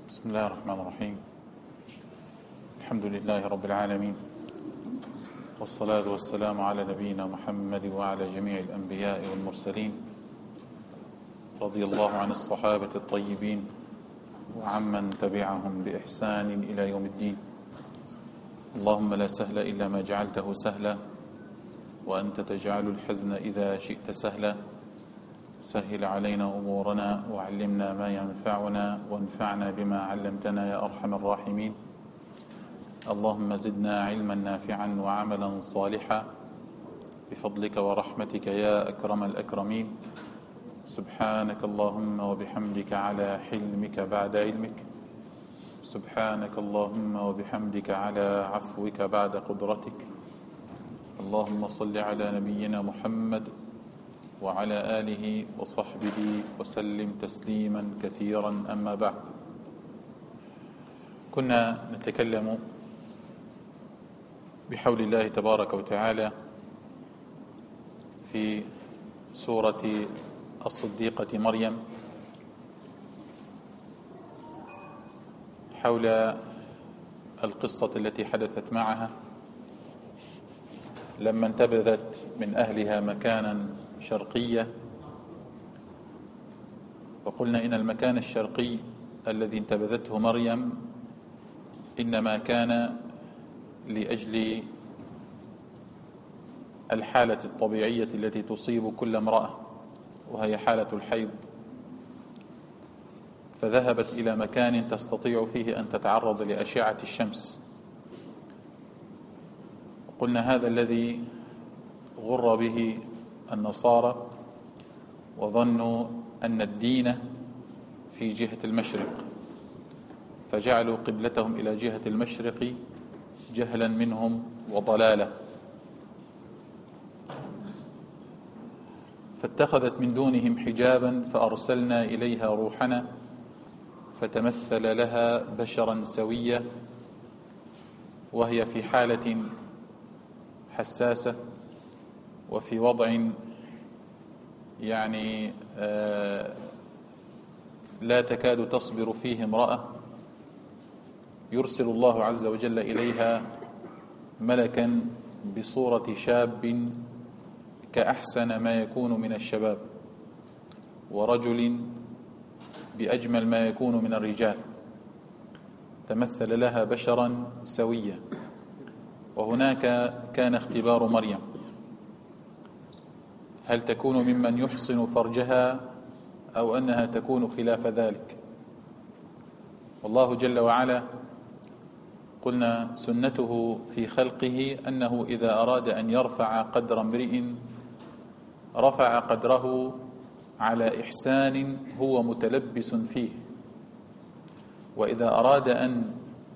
بسم الله الرحمن الرحيم. الحمد لله رب العالمين، والصلاة والسلام على نبينا محمد وعلى جميع الأنبياء والمرسلين، رضي الله عن الصحابة الطيبين وعمن تبعهم بإحسان إلى يوم الدين. اللهم لا سهل إلا ما جعلته سهلا، وأنت تجعل الحزن إذا شئت سهلا. سهل علينا أمورنا وعلمنا ما ينفعنا وانفعنا بما علمتنا يا أرحم الراحمين. اللهم زدنا علما نافعا وعملا صالحا بفضلك ورحمتك يا أكرم الأكرمين. سبحانك اللهم وبحمدك على حلمك بعد علمك، سبحانك اللهم وبحمدك على عفوك بعد قدرتك. اللهم صل على نبينا محمد وعلى آله وصحبه وسلم تسليما كثيرا. أما بعد، كنا نتكلم بحول الله تبارك وتعالى في سورة الصديقة مريم حول القصة التي حدثت معها لما انتبذت من أهلها مكانا شرقية. وقلنا إن المكان الشرقي الذي انتبذته مريم إنما كان لأجل الحالة الطبيعية التي تصيب كل امرأة، وهي حالة الحيض، فذهبت إلى مكان تستطيع فيه أن تتعرض لأشعة الشمس. قلنا هذا الذي غر به النصارى وظنوا أن الدين في جهة المشرق، فجعلوا قبلتهم إلى جهة المشرق جهلا منهم وضلالا، فاتخذت من دونهم حجابا فأرسلنا إليها روحنا فتمثل لها بشرا سويا، وهي في حالة حساسة وفي وضع يعني لا تكاد تصبر فيه امرأة. يرسل الله عز وجل إليها ملكا بصورة شاب كأحسن ما يكون من الشباب، ورجل بأجمل ما يكون من الرجال، تمثل لها بشرا سويا. وهناك كان اختبار مريم، هل تكون ممن يحصن فرجها أو أنها تكون خلاف ذلك؟ والله جل وعلا قلنا سنته في خلقه أنه إذا أراد أن يرفع قدر امرئ رفع قدره على إحسان هو متلبس فيه، وإذا أراد أن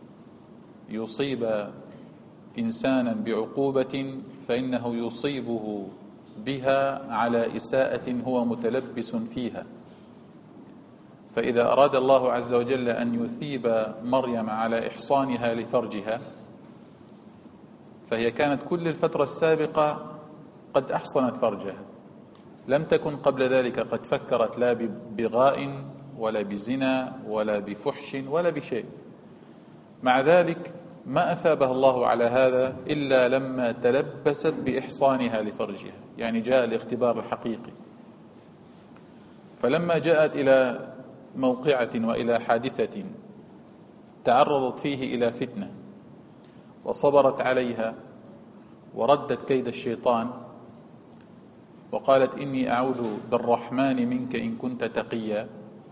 يصيب إنسانا بعقوبة فإنه يصيبه بها على إساءة هو متلبس فيها. فإذا أراد الله عز وجل أن يثيب مريم على إحصانها لفرجها، فهي كانت كل الفترة السابقة قد أحصنت فرجها، لم تكن قبل ذلك قد فكرت لا ببغاء ولا بزنا ولا بفحش ولا بشيء. مع ذلك ما أثابها الله على هذا إلا لما تلبست بإحصانها لفرجها، يعني جاء الاختبار الحقيقي. فلما جاءت إلى موقعة وإلى حادثة تعرضت فيه إلى فتنة وصبرت عليها وردت كيد الشيطان وقالت إني أعوذ بالرحمن منك إن كنت تقيا،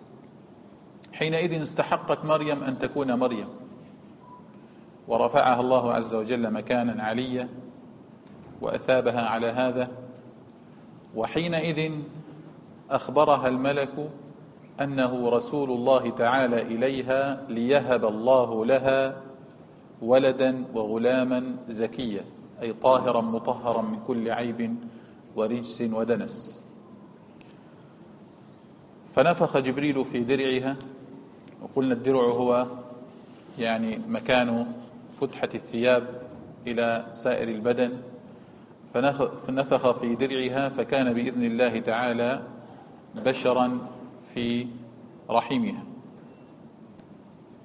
حينئذ استحقت مريم أن تكون مريم، ورفعها الله عز وجل مكانا عليا وأثابها على هذا. وحينئذ أخبرها الملك أنه رسول الله تعالى إليها ليهب الله لها ولدا وغلاما زكيا، أي طاهرا مطهرا من كل عيب ورجس ودنس. فنفخ جبريل في درعها، وقلنا الدرع هو يعني مكان فتحة الثياب إلى سائر البدن، فنفخ في درعها فكان بإذن الله تعالى بشرا في رحمها.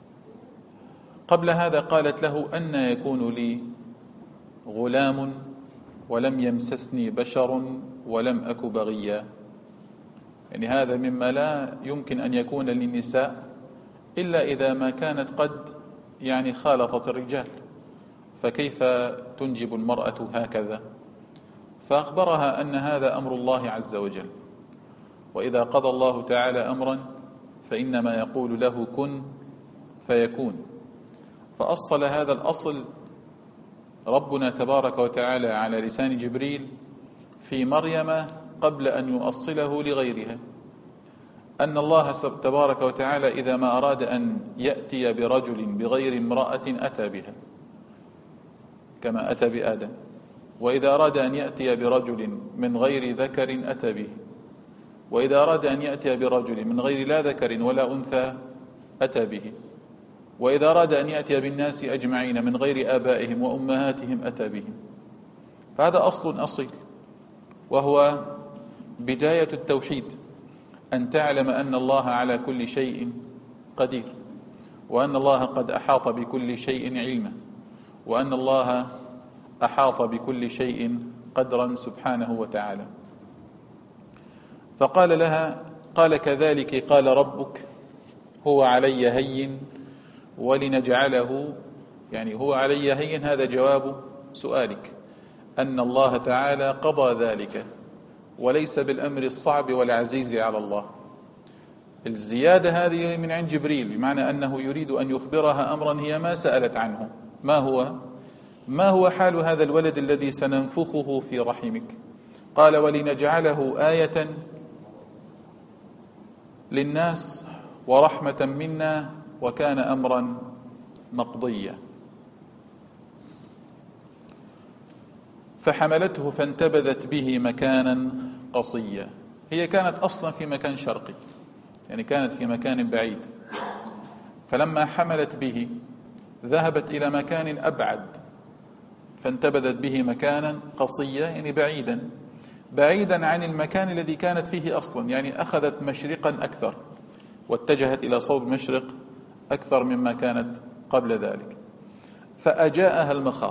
قبل هذا قالت له: أن يكون لي غلام ولم يمسسني بشر ولم أك بغيا. يعني هذا مما لا يمكن أن يكون للنساء إلا إذا ما كانت قد يعني خالطت الرجال، فكيف تنجب المرأة هكذا؟ فأخبرها أن هذا أمر الله عز وجل، وإذا قضى الله تعالى أمرا فإنما يقول له كن فيكون. فأصل هذا الأصل ربنا تبارك وتعالى على لسان جبريل في مريم قبل أن يؤصله لغيرها، أن الله تبارك وتعالى إذا ما أراد أن يأتي برجل بغير امرأة أتى بها كما أتى بآدم، وإذا أراد أن يأتي برجل من غير ذكر أتى به، وإذا أراد أن يأتي برجل من غير لا ذكر ولا أنثى أتى به، وإذا أراد أن يأتي بالناس أجمعين من غير آبائهم وأمهاتهم أتى بهم. فهذا أصل أصيل، وهو بداية التوحيد، أن تعلم أن الله على كل شيء قدير، وأن الله قد أحاط بكل شيء علما، وأن الله أحاط بكل شيء قدرا سبحانه وتعالى. فقال لها: قال كذلك قال ربك هو علي هين ولنجعله، يعني هو علي هين، هذا جواب سؤالك، أن الله تعالى قضى ذلك، وليس بالأمر الصعب والعزيز على الله. الزيادة هذه من عند جبريل، بمعنى أنه يريد أن يخبرها أمرا هي ما سألت عنه. ما هو حال هذا الولد الذي سننفخه في رحمك؟ قال: ولنجعله آية للناس ورحمة منا وكان أمرا مقضيا. فحملته فانتبذت به مكانا قصيا. هي كانت أصلا في مكان شرقي، يعني كانت في مكان بعيد، فلما حملت به ذهبت إلى مكان أبعد، فانتبذت به مكانا قصيا، يعني بعيدا عن المكان الذي كانت فيه أصلا، يعني أخذت مشرقا أكثر واتجهت إلى صوب المشرق أكثر مما كانت قبل ذلك. فأجاءها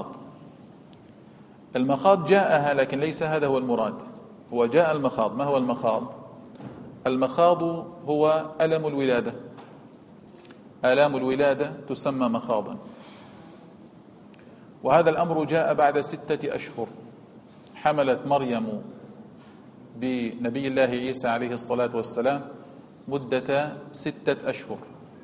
المخاض جاءها، لكن ليس هذا هو المراد، هو جاء المخاض. ما هو المخاض؟ المخاض هو ألم الولادة، آلام الولادة تسمى مخاضا، وهذا الأمر جاء بعد 6 أشهر. حملت مريم بنبي الله عيسى عليه الصلاة والسلام مدة 6 أشهر،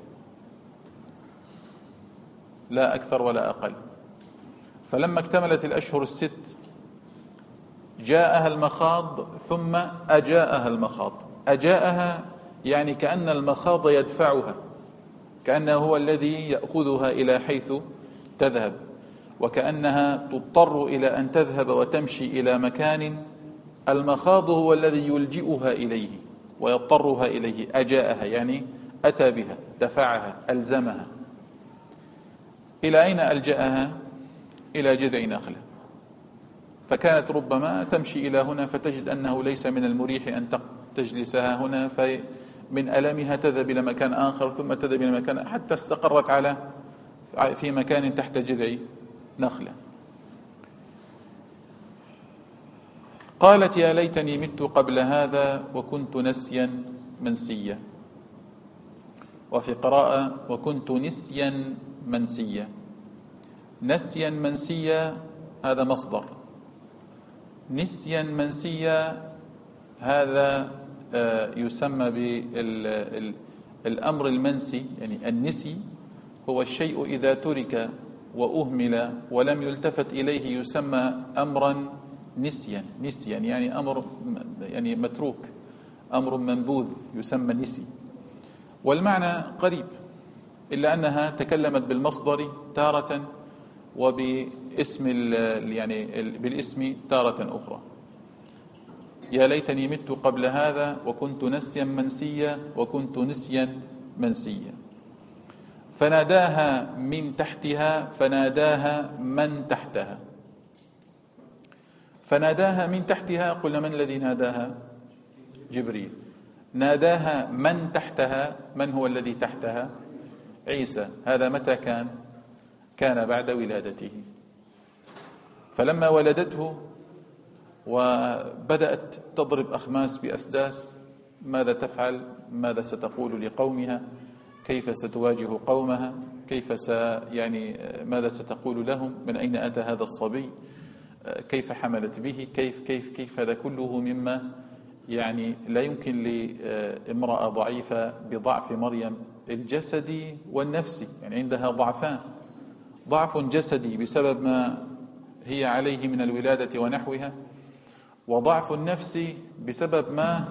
لا أكثر ولا أقل. فلما اكتملت الأشهر 6 جاءها المخاض، ثم أجاءها المخاض. أجاءها يعني كأن المخاض يدفعها، كأنه هو الذي يأخذها إلى حيث تذهب، وكأنها تضطر إلى أن تذهب وتمشي إلى مكان المخاض هو الذي يلجئها إليه ويضطرها إليه. أجاءها يعني أتى بها، دفعها، ألزمها. إلى أين ألجأها؟ إلى جذع نخلة. فكانت ربما تمشي إلى هنا فتجد أنه ليس من المريح أن تجلسها هنا، فمن ألمها تذهب إلى مكان آخر، ثم تذهب إلى مكان، حتى استقرت في مكان تحت جذع نخلة. قالت: يا ليتني مت قبل هذا وكنت نسيا منسيا. وفي قراءة: وكنت نسيا منسيا. نسيا منسيا هذا مصدر، نسيا منسيا هذا يسمى بالأمر المنسي. يعني النسي هو الشيء إذا ترك وأهمل ولم يلتفت إليه يسمى أمرا نسيا يعني أمر يعني متروك، أمر منبوذ يسمى نسي. والمعنى قريب، إلا أنها تكلمت بالمصدر تارة وباسم يعني بالاسم تارة أخرى. يا ليتني مت قبل هذا وكنت نسيا منسيا وكنت نسيا منسيا. فناداها من تحتها فناداها من تحتها. فناداها من تحتها، قلنا من الذي ناداها؟ جبريل. ناداها من تحتها، من هو الذي تحتها؟ عيسى. هذا متى كان؟ كان بعد ولادته. فلما ولدته وبدأت تضرب أخماس بأسداس، ماذا تفعل؟ ماذا ستقول لقومها؟ كيف ستواجه قومها؟ ماذا ستقول لهم؟ من أين أتى هذا الصبي؟ كيف حملت به؟ كيف هذا كله مما لا يمكن لامرأة ضعيفة بضعف مريم الجسدي والنفسي، عندها ضعفان: ضعف جسدي بسبب ما هي عليه من الولادة ونحوها، وضعف نفسي بسبب ما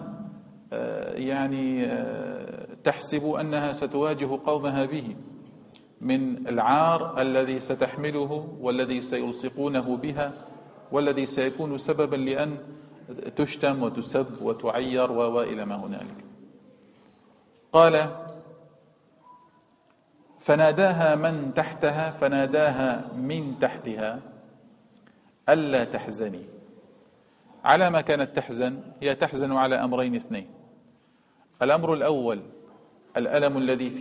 تحسب أنها ستواجه قومها به من العار الذي ستحمله والذي سيلصقونه بها والذي سيكون سببا لأن تشتم وتسب وتعير وإلى ما هنالك. قال: فناداها من تحتها، فناداها من تحتها ألا تحزني. على ما كانت تحزن؟ هي تحزن على أمرين اثنين: الأمر الأول الألم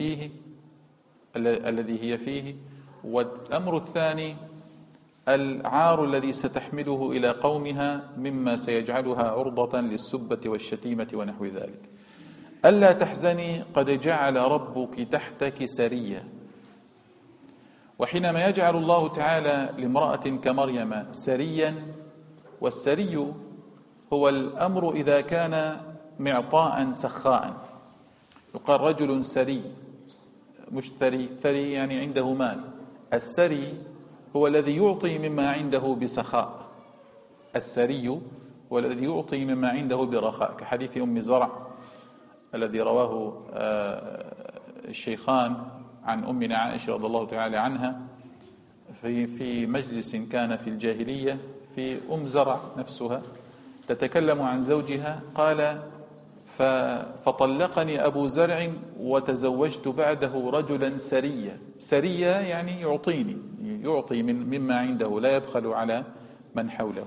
الذي هي فيه، والأمر الثاني العار الذي ستحمله إلى قومها مما سيجعلها عرضة للسبة والشتيمة ونحو ذلك. ألا تحزني قد جعل ربك تحتك سريا. وحينما يجعل الله تعالى لامرأة كمريم سريا، والسري هو الأمر إذا كان معطاء سخاء، يقال رجل سري، مش ثري عنده مال. السري هو الذي يعطي مما عنده بسخاء، السري هو الذي يعطي مما عنده برخاء، كحديث أم زرع الذي رواه الشيخان عن أمنا عائشة رضي الله تعالى عنها في مجلس كان في الجاهلية، في أم زرع نفسها تتكلم عن زوجها، قال: فطلقني أبو زرع وتزوجت بعده رجلا سريا يعطي مما عنده، لا يبخل على من حوله.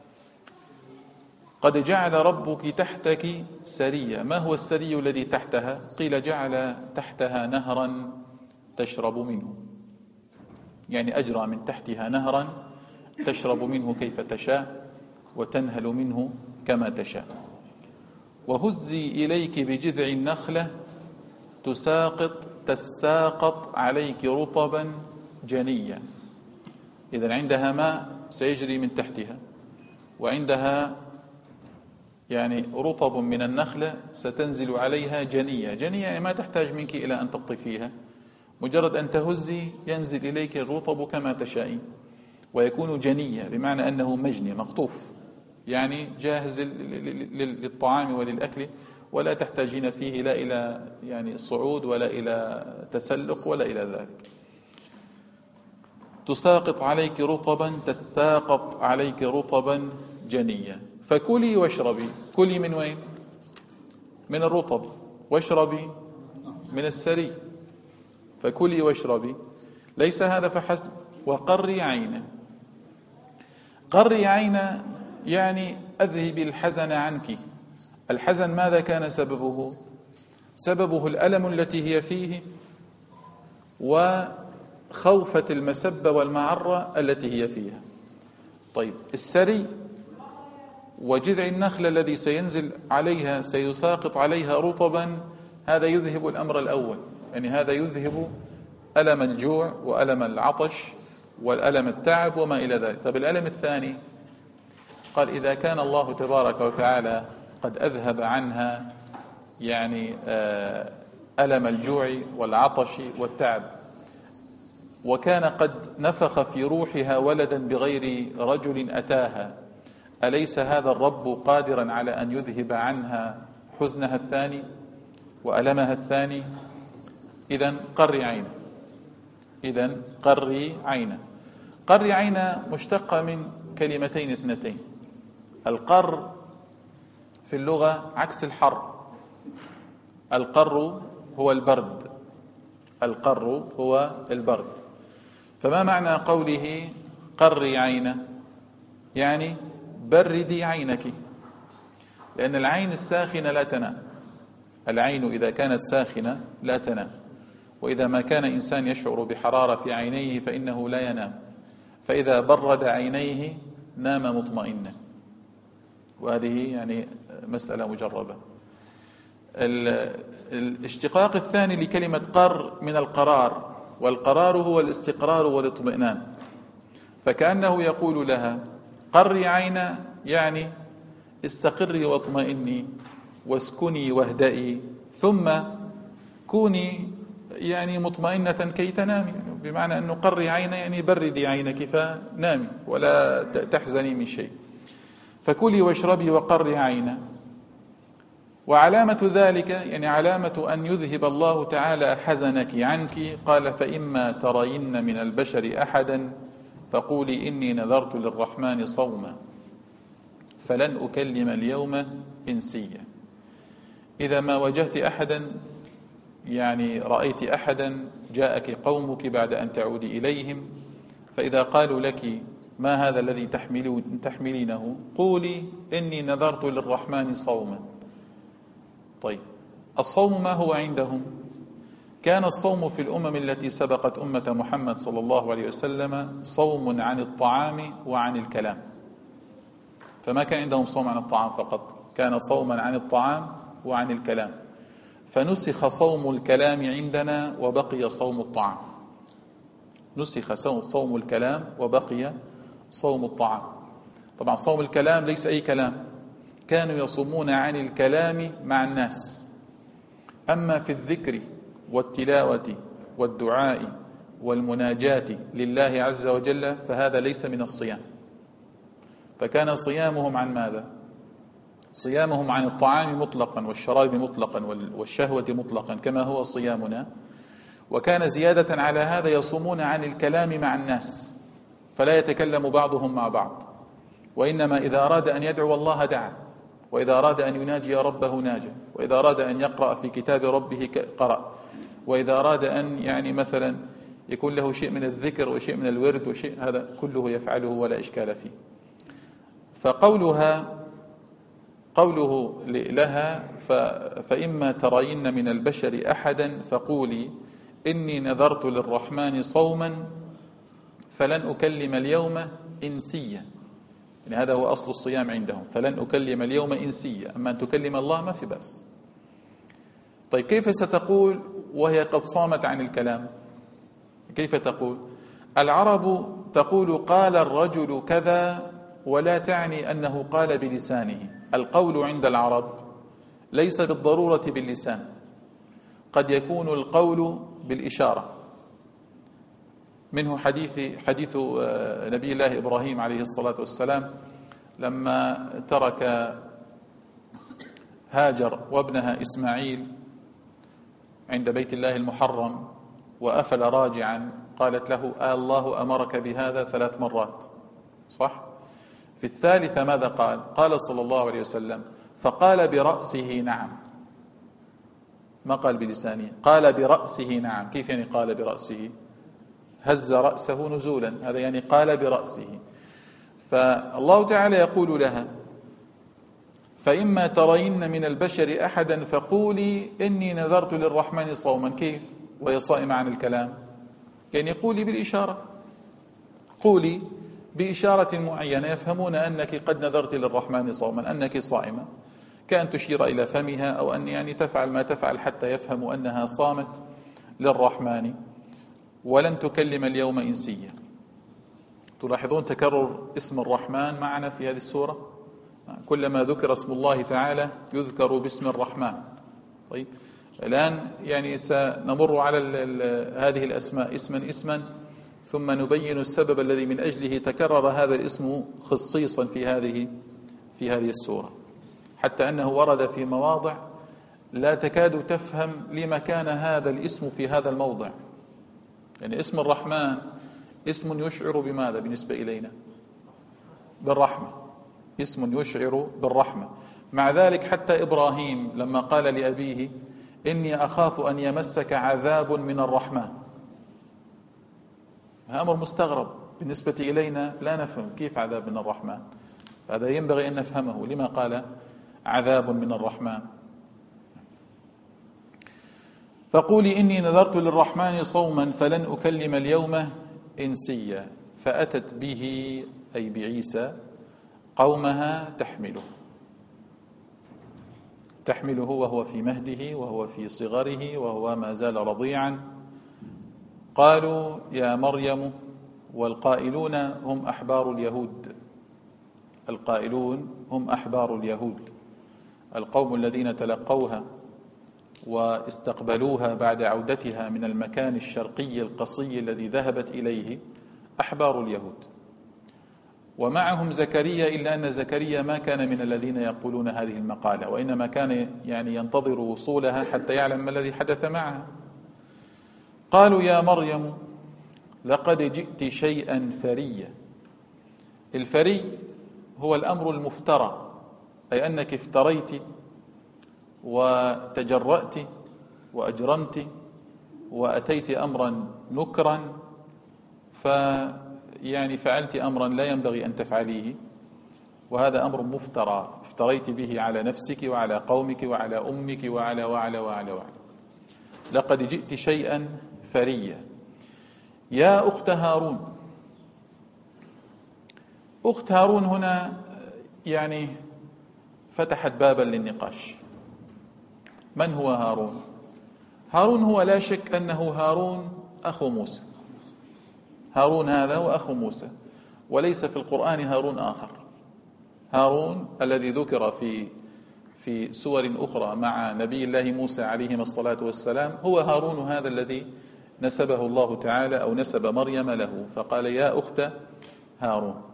قد جعل ربك تحتك سريا. ما هو السري الذي تحتها؟ قيل جعل تحتها نهرا تشرب منه، أجرى من تحتها نهرا تشرب منه كيف تشاء وتنهل منه كما تشاء. وهزي إليك بجذع النخلة تساقط عليك رطبا جنيا. إذن عندها ماء سيجري من تحتها، وعندها رطب من النخلة ستنزل عليها جنية ما تحتاج منك إلى أن تقطفيها، مجرد أن تهزي ينزل إليك الرطب كما تشائين، ويكون جنية بمعنى أنه مجني مقطوف، جاهز للطعام وللأكل، ولا تحتاجين فيه لا إلى صعود ولا إلى تسلق ولا إلى ذلك. تساقط عليك رطبا جنيا. فكلي واشربي. كلي من وين؟ من الرطب. واشربي من السري. فكلي واشربي. ليس هذا فحسب، وقري عينا. قري عينا أذهبي الحزن عنك. الحزن ماذا كان سببه؟ سببه الألم التي هي فيه، وخوفة المسبة والمعرة التي هي فيها. طيب، السري وجذع النخل الذي سينزل عليها سيساقط عليها رطبا، هذا يذهب الأمر الأول، هذا يذهب ألم الجوع وألم العطش والألم التعب وما إلى ذلك. طيب، الألم الثاني قال: إذا كان الله تبارك وتعالى قد أذهب عنها ألم الجوع والعطش والتعب، وكان قد نفخ في روحها ولدا بغير رجل أتاها، أليس هذا الرب قادرا على أن يذهب عنها حزنها الثاني وألمها الثاني؟ إذن قري عينا. قري عينا مشتقة من كلمتين اثنتين. القر في اللغة عكس الحر. القر هو البرد. فما معنى قوله قري عينا؟ بردي عينك، لأن العين الساخنة لا تنام. العين إذا كانت ساخنة لا تنام، وإذا ما كان إنسان يشعر بحرارة في عينيه فإنه لا ينام، فإذا برد عينيه نام مطمئنا، وهذه يعني مسألة مجربة. الاشتقاق الثاني لكلمة قر من القرار، والقرار هو الاستقرار والاطمئنان، فكأنه يقول لها قري عينا، يعني استقري واطمئني واسكني واهدئي، ثم كوني يعني مطمئنة كي تنامي، بمعنى أنه قري عينا يعني بردي عينك فنامي ولا تحزني من شيء، فكلي واشربي وقري عينا. وعلامة ذلك يعني علامة أن يذهب الله تعالى حزنك عنك، قال فإما ترين من البشر أحدا فقولي إني نذرت للرحمن صوما فلن أكلم اليوم إنسيا. إذا ما واجهت أحدا، يعني رأيت أحدا، جاءك قومك بعد أن تعودي إليهم، فإذا قالوا لك ما هذا الذي تحملينه، قولي إني نذرت للرحمن صوما. طيب، الصوم ما هو عندهم؟ كان الصوم في الأمم التي سبقت أمة محمد صلى الله عليه وسلم صوم عن الطعام وعن الكلام، فما كان عندهم صوم عن الطعام فقط، كان صوما عن الطعام وعن الكلام، فنسخ صوم الكلام عندنا وبقي صوم الطعام، نسخ صوم الكلام وبقي صوم الطعام. طبعا صوم الكلام ليس أي كلام، كانوا يصومون عن الكلام مع الناس، أما في الذكر والتلاوة والدعاء والمناجاة لله عز وجل فهذا ليس من الصيام. فكان صيامهم عن ماذا؟ صيامهم عن الطعام مطلقا والشراب مطلقا والشهوة مطلقا كما هو صيامنا، وكان زيادة على هذا يصومون عن الكلام مع الناس، فلا يتكلم بعضهم مع بعض، وإنما إذا أراد أن يدعو الله دعا، وإذا أراد أن يناجي ربه ناجى، وإذا أراد أن يقرأ في كتاب ربه قرأ، وإذا أراد أن يعني مثلا يكون له شيء من الذكر وشيء من الورد وشيء، هذا كله يفعله ولا إشكال فيه. قوله لها فإما ترين من البشر أحدا فقولي إني نذرت للرحمن صوما فلن أكلم اليوم إنسيا، يعني هذا هو أصل الصيام عندهم، فلن أكلم اليوم إنسيا، أما أن تكلم الله ما في بأس. طيب كيف ستقول وهي قد صامت عن الكلام؟ كيف تقول؟ العرب تقول قال الرجل كذا ولا تعني أنه قال بلسانه. القول عند العرب ليس بالضرورة باللسان، قد يكون القول بالإشارة. منه حديث نبي الله إبراهيم عليه الصلاة والسلام لما ترك هاجر وابنها إسماعيل عند بيت الله المحرم وأفل راجعا، قالت له الله أمرك بهذا 3 مرات، صح؟ في الثالثة ماذا قال؟ قال صلى الله عليه وسلم فقال برأسه نعم، ما قال بلسانه، قال برأسه نعم. كيف يعني قال برأسه؟ هز رأسه نزولا، هذا يعني قال برأسه. فالله تعالى يقول لها فإما ترين من البشر أحدا فقولي إني نذرت للرحمن صوما. كيف وهي صائمة عن الكلام؟ يعني قولي بالإشارة، قولي بإشارة معينة يفهمون أنك قد نذرت للرحمن صوما، أنك صائمة، كأن تشير إلى فمها أو أن يعني تفعل ما تفعل حتى يفهموا أنها صامت للرحمن. ولن تكلم اليوم إنسيا. تلاحظون تكرر اسم الرحمن معنا في هذه السورة، كلما ذكر اسم الله تعالى يذكر باسم الرحمن. طيب الآن يعني سنمر على هذه الأسماء اسما ثم نبين السبب الذي من أجله تكرر هذا الاسم خصيصا في هذه السورة، حتى أنه ورد في مواضع لا تكاد تفهم لما كان هذا الاسم في هذا الموضع. يعني اسم الرحمن اسم يشعر بماذا بالنسبة إلينا؟ بالرحمة، اسم يشعر بالرحمة. مع ذلك حتى إبراهيم لما قال لأبيه إني أخاف أن يمسك عذاب من الرحمن، هذا أمر مستغرب بالنسبة إلينا، لا نفهم كيف عذاب من الرحمن، هذا ينبغي أن نفهمه، لما قال عذاب من الرحمن. فقولي إني نذرت للرحمن صوما فلن أكلم اليوم إنسيا. فأتت به أي بعيسى قومها تحمله وهو في مهده وهو في صغره وهو ما زال رضيعا. قالوا يا مريم، والقائلون هم أحبار اليهود، القائلون هم أحبار اليهود، القوم الذين تلقوها واستقبلوها بعد عودتها من المكان الشرقي القصي الذي ذهبت إليه، أحبار اليهود. ومعهم زكريا، إلا أن زكريا ما كان من الذين يقولون هذه المقالة، وإنما كان ينتظر وصولها حتى يعلم ما الذي حدث معها. قالوا يا مريم لقد جئت شيئا فريا. الفري هو الأمر المفترى، أي أنك افتريت وتجرأت وأجرمت وأتيت أمرا نكرا، فعلت أمرا لا ينبغي أن تفعليه، وهذا أمر مفترى افتريت به على نفسك وعلى قومك وعلى أمك وعلى وعلى وعلى وعلى. لقد جئت شيئا فريا. يا أخت هارون. أخت هارون هنا فتحت بابا للنقاش. من هو هارون؟ هارون هو لا شك أنه هارون أخو موسى. هارون هذا وأخو موسى، وليس في القرآن هارون آخر. هارون الذي ذكر في سور أخرى مع نبي الله موسى عليهما الصلاة والسلام هو هارون هذا الذي نسبه الله تعالى أو نسب مريم له، فقال يا أخت هارون.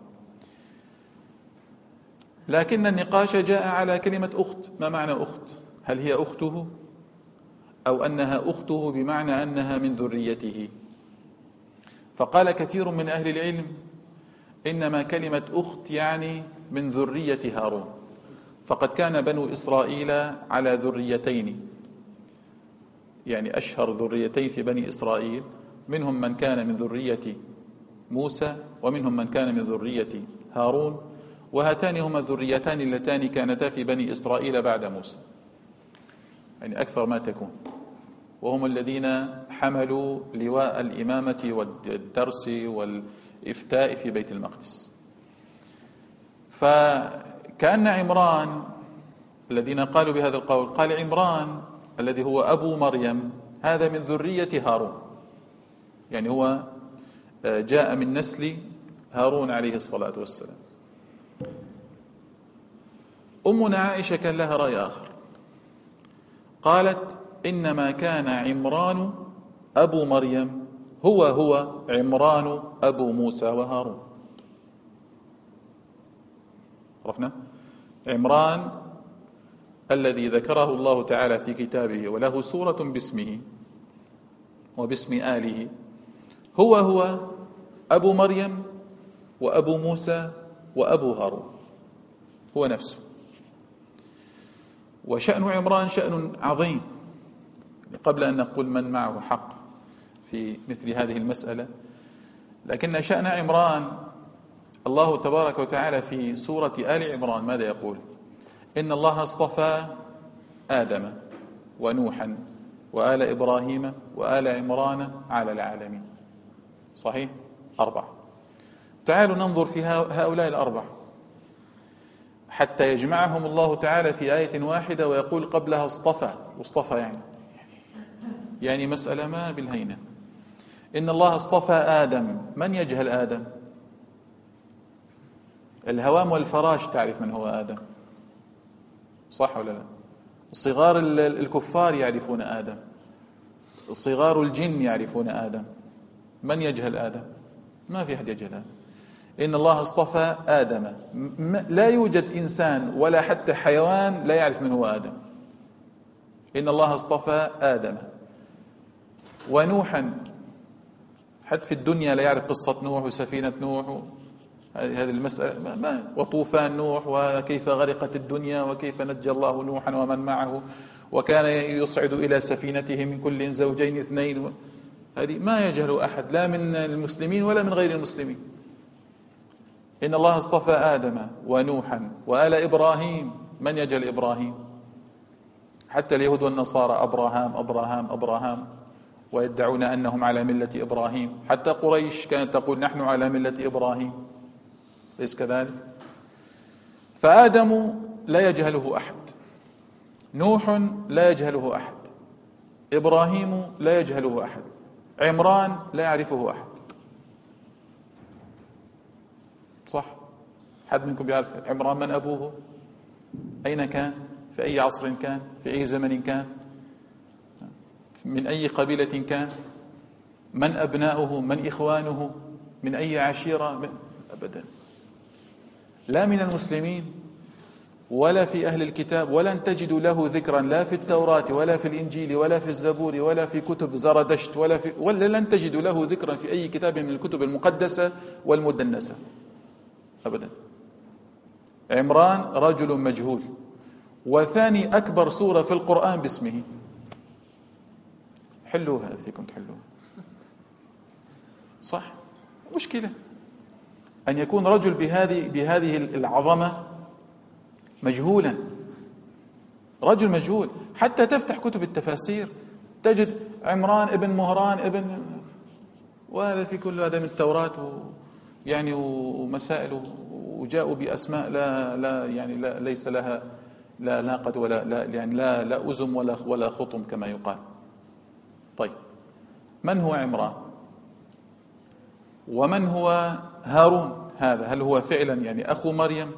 لكن النقاش جاء على كلمة أخت. ما معنى أخت؟ هل هي أخته أو أنها أخته بمعنى أنها من ذريته؟ فقال كثير من أهل العلم إنما كلمة أخت يعني من ذرية هارون، فقد كان بنو إسرائيل على ذريتين، أشهر ذريتين في بني إسرائيل، منهم من كان من ذرية موسى ومنهم من كان من ذرية هارون، وهاتان هما الذريتان اللتان كانتا في بني إسرائيل بعد موسى، أكثر ما تكون، وهم الذين حملوا لواء الإمامة والدرس والإفتاء في بيت المقدس. فكأن عمران الذين قالوا بهذا القول، قال عمران الذي هو أبو مريم هذا من ذرية هارون، هو جاء من نسل هارون عليه الصلاة والسلام. أمنا عائشة كان لها رأي آخر، قالت إنما كان عمران أبو مريم هو عمران أبو موسى وهارون. عرفنا؟ عمران الذي ذكره الله تعالى في كتابه وله سورة باسمه وباسم آله هو أبو مريم وأبو موسى وأبو هارون، هو نفسه. وشأن عمران شأن عظيم، قبل أن نقول من معه حق في مثل هذه المسألة، لكن شأن عمران الله تبارك وتعالى في سورة آل عمران ماذا يقول؟ إن الله اصطفى آدم ونوحا وآل إبراهيم وآل عمران على العالمين. صحيح؟ 4. تعالوا ننظر في هؤلاء 4 حتى يجمعهم الله تعالى في آية واحدة ويقول قبلها اصطفى يعني مسألة ما بالهينة. إن الله اصطفى آدم. من يجهل آدم؟ الهوام والفراش تعرف من هو آدم، صح ولا لا؟ صغار الكفار يعرفون آدم، صغار الجن يعرفون آدم. من يجهل آدم؟ ما في أحد يجهل آدم. إن الله اصطفى آدم. لا يوجد إنسان ولا حتى حيوان لا يعرف من هو آدم. إن الله اصطفى آدم ونوحا. حتى في الدنيا لا يعرف قصة نوح وسفينة نوح هذه المسألة، وطوفان نوح وكيف غرقت الدنيا وكيف نجى الله نوحا ومن معه وكان يصعد إلى سفينته من كل زوجين 2. هذه ما يجهل أحد لا من المسلمين ولا من غير المسلمين. إن الله اصطفى آدم ونوحا وآل إبراهيم. من يجهل إبراهيم؟ حتى اليهود والنصارى أبراهام أبراهام أبراهام، ويدعون أنهم على ملة إبراهيم. حتى قريش كانت تقول نحن على ملة إبراهيم، ليس كذلك؟ فآدم لا يجهله أحد، نوح لا يجهله أحد، إبراهيم لا يجهله أحد، عمران لا يعرفه أحد. صح؟ حد منكم يعرف عمران من أبوه؟ أين كان؟ في أي عصر كان؟ في أي زمن كان؟ من أي قبيلة كان؟ من أبناؤه؟ من إخوانه؟ من أي عشيرة؟ أبدا، لا من المسلمين ولا في أهل الكتاب، ولن تجدوا له ذكرا لا في التوراة ولا في الإنجيل ولا في الزبور ولا في كتب زردشت ولا لن تجدوا له ذكرا في أي كتاب من الكتب المقدسة والمدنسة أبدا. عمران رجل مجهول، وثاني أكبر سورة في القرآن باسمه. حلوها هذا فيكم تحلوها. صح؟ مشكلة أن يكون رجل بهذه العظمة مجهولا، رجل مجهول. حتى تفتح كتب التفاسير تجد عمران ابن مهران ابن، وهذا في كل هذا من التوراة يعني ومسائل، وجاءوا بأسماء لا ليس لها لا ناقة ولا يعني لا أزم ولا خطم كما يقال. طيب، من هو عمران؟ ومن هو هارون؟ هل هو فعلا يعني أخو مريم؟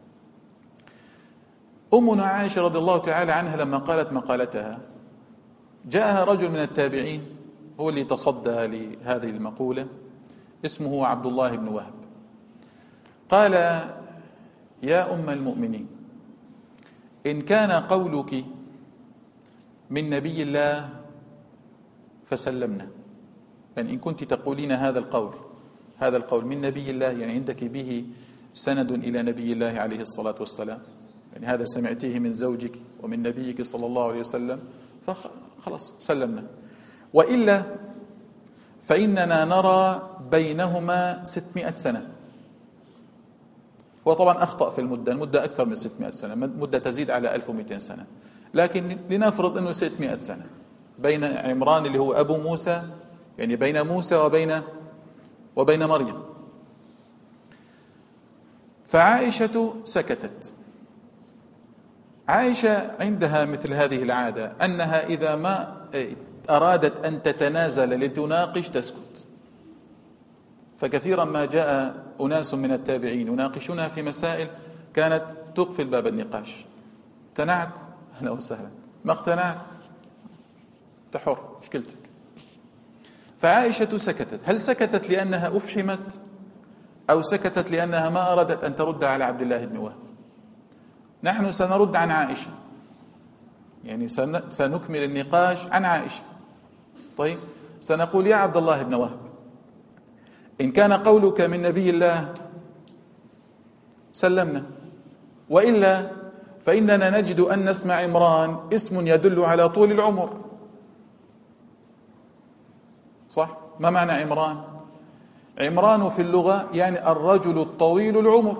أمنا عائشة رضي الله تعالى عنها لما قالت مقالتها، جاءها رجل من التابعين هو اللي تصدى لهذه المقولة، اسمه عبد الله بن وهب. قال: يا أم المؤمنين، إن كان قولك من نبي الله فسلمنا، يعني إن كنت تقولين هذا القول من نبي الله، يعني عندك به سند إلى نبي الله عليه الصلاة والسلام، يعني هذا سمعتيه من زوجك ومن نبيك صلى الله عليه وسلم، فخلاص سلمنا. وإلا فإننا نرى بينهما 600 سنة. هو طبعا أخطأ في المدة أكثر من 600 سنة، مدة تزيد على 1200 سنة، لكن لنفرض أنه 600 سنة بين عمران اللي هو أبو موسى، يعني بين موسى وبين مريم. فعائشة سكتت. عائشة عندها مثل هذه العادة، أنها إذا ما أرادت أن تتنازل لتناقش تسكت. فكثيرا ما جاء أناس من التابعين يناقشونها في مسائل كانت تقفل باب النقاش. اقتنعت أهلا وسهلا، ما اقتنعت تحر، مشكلتك. فعائشة سكتت. هل سكتت لأنها أفحمت، أو سكتت لأنها ما أرادت أن ترد على عبد الله بن وهب؟ نحن سنرد عن عائشة، يعني سنكمل النقاش عن عائشة. طيب، سنقول: يا عبد الله بن وهب، إن كان قولك من نبي الله سلمنا، وإلا فإننا نجد أن اسم عمران اسم يدل على طول العمر. صح؟ ما معنى عمران؟ عمران في اللغة يعني الرجل الطويل العمر.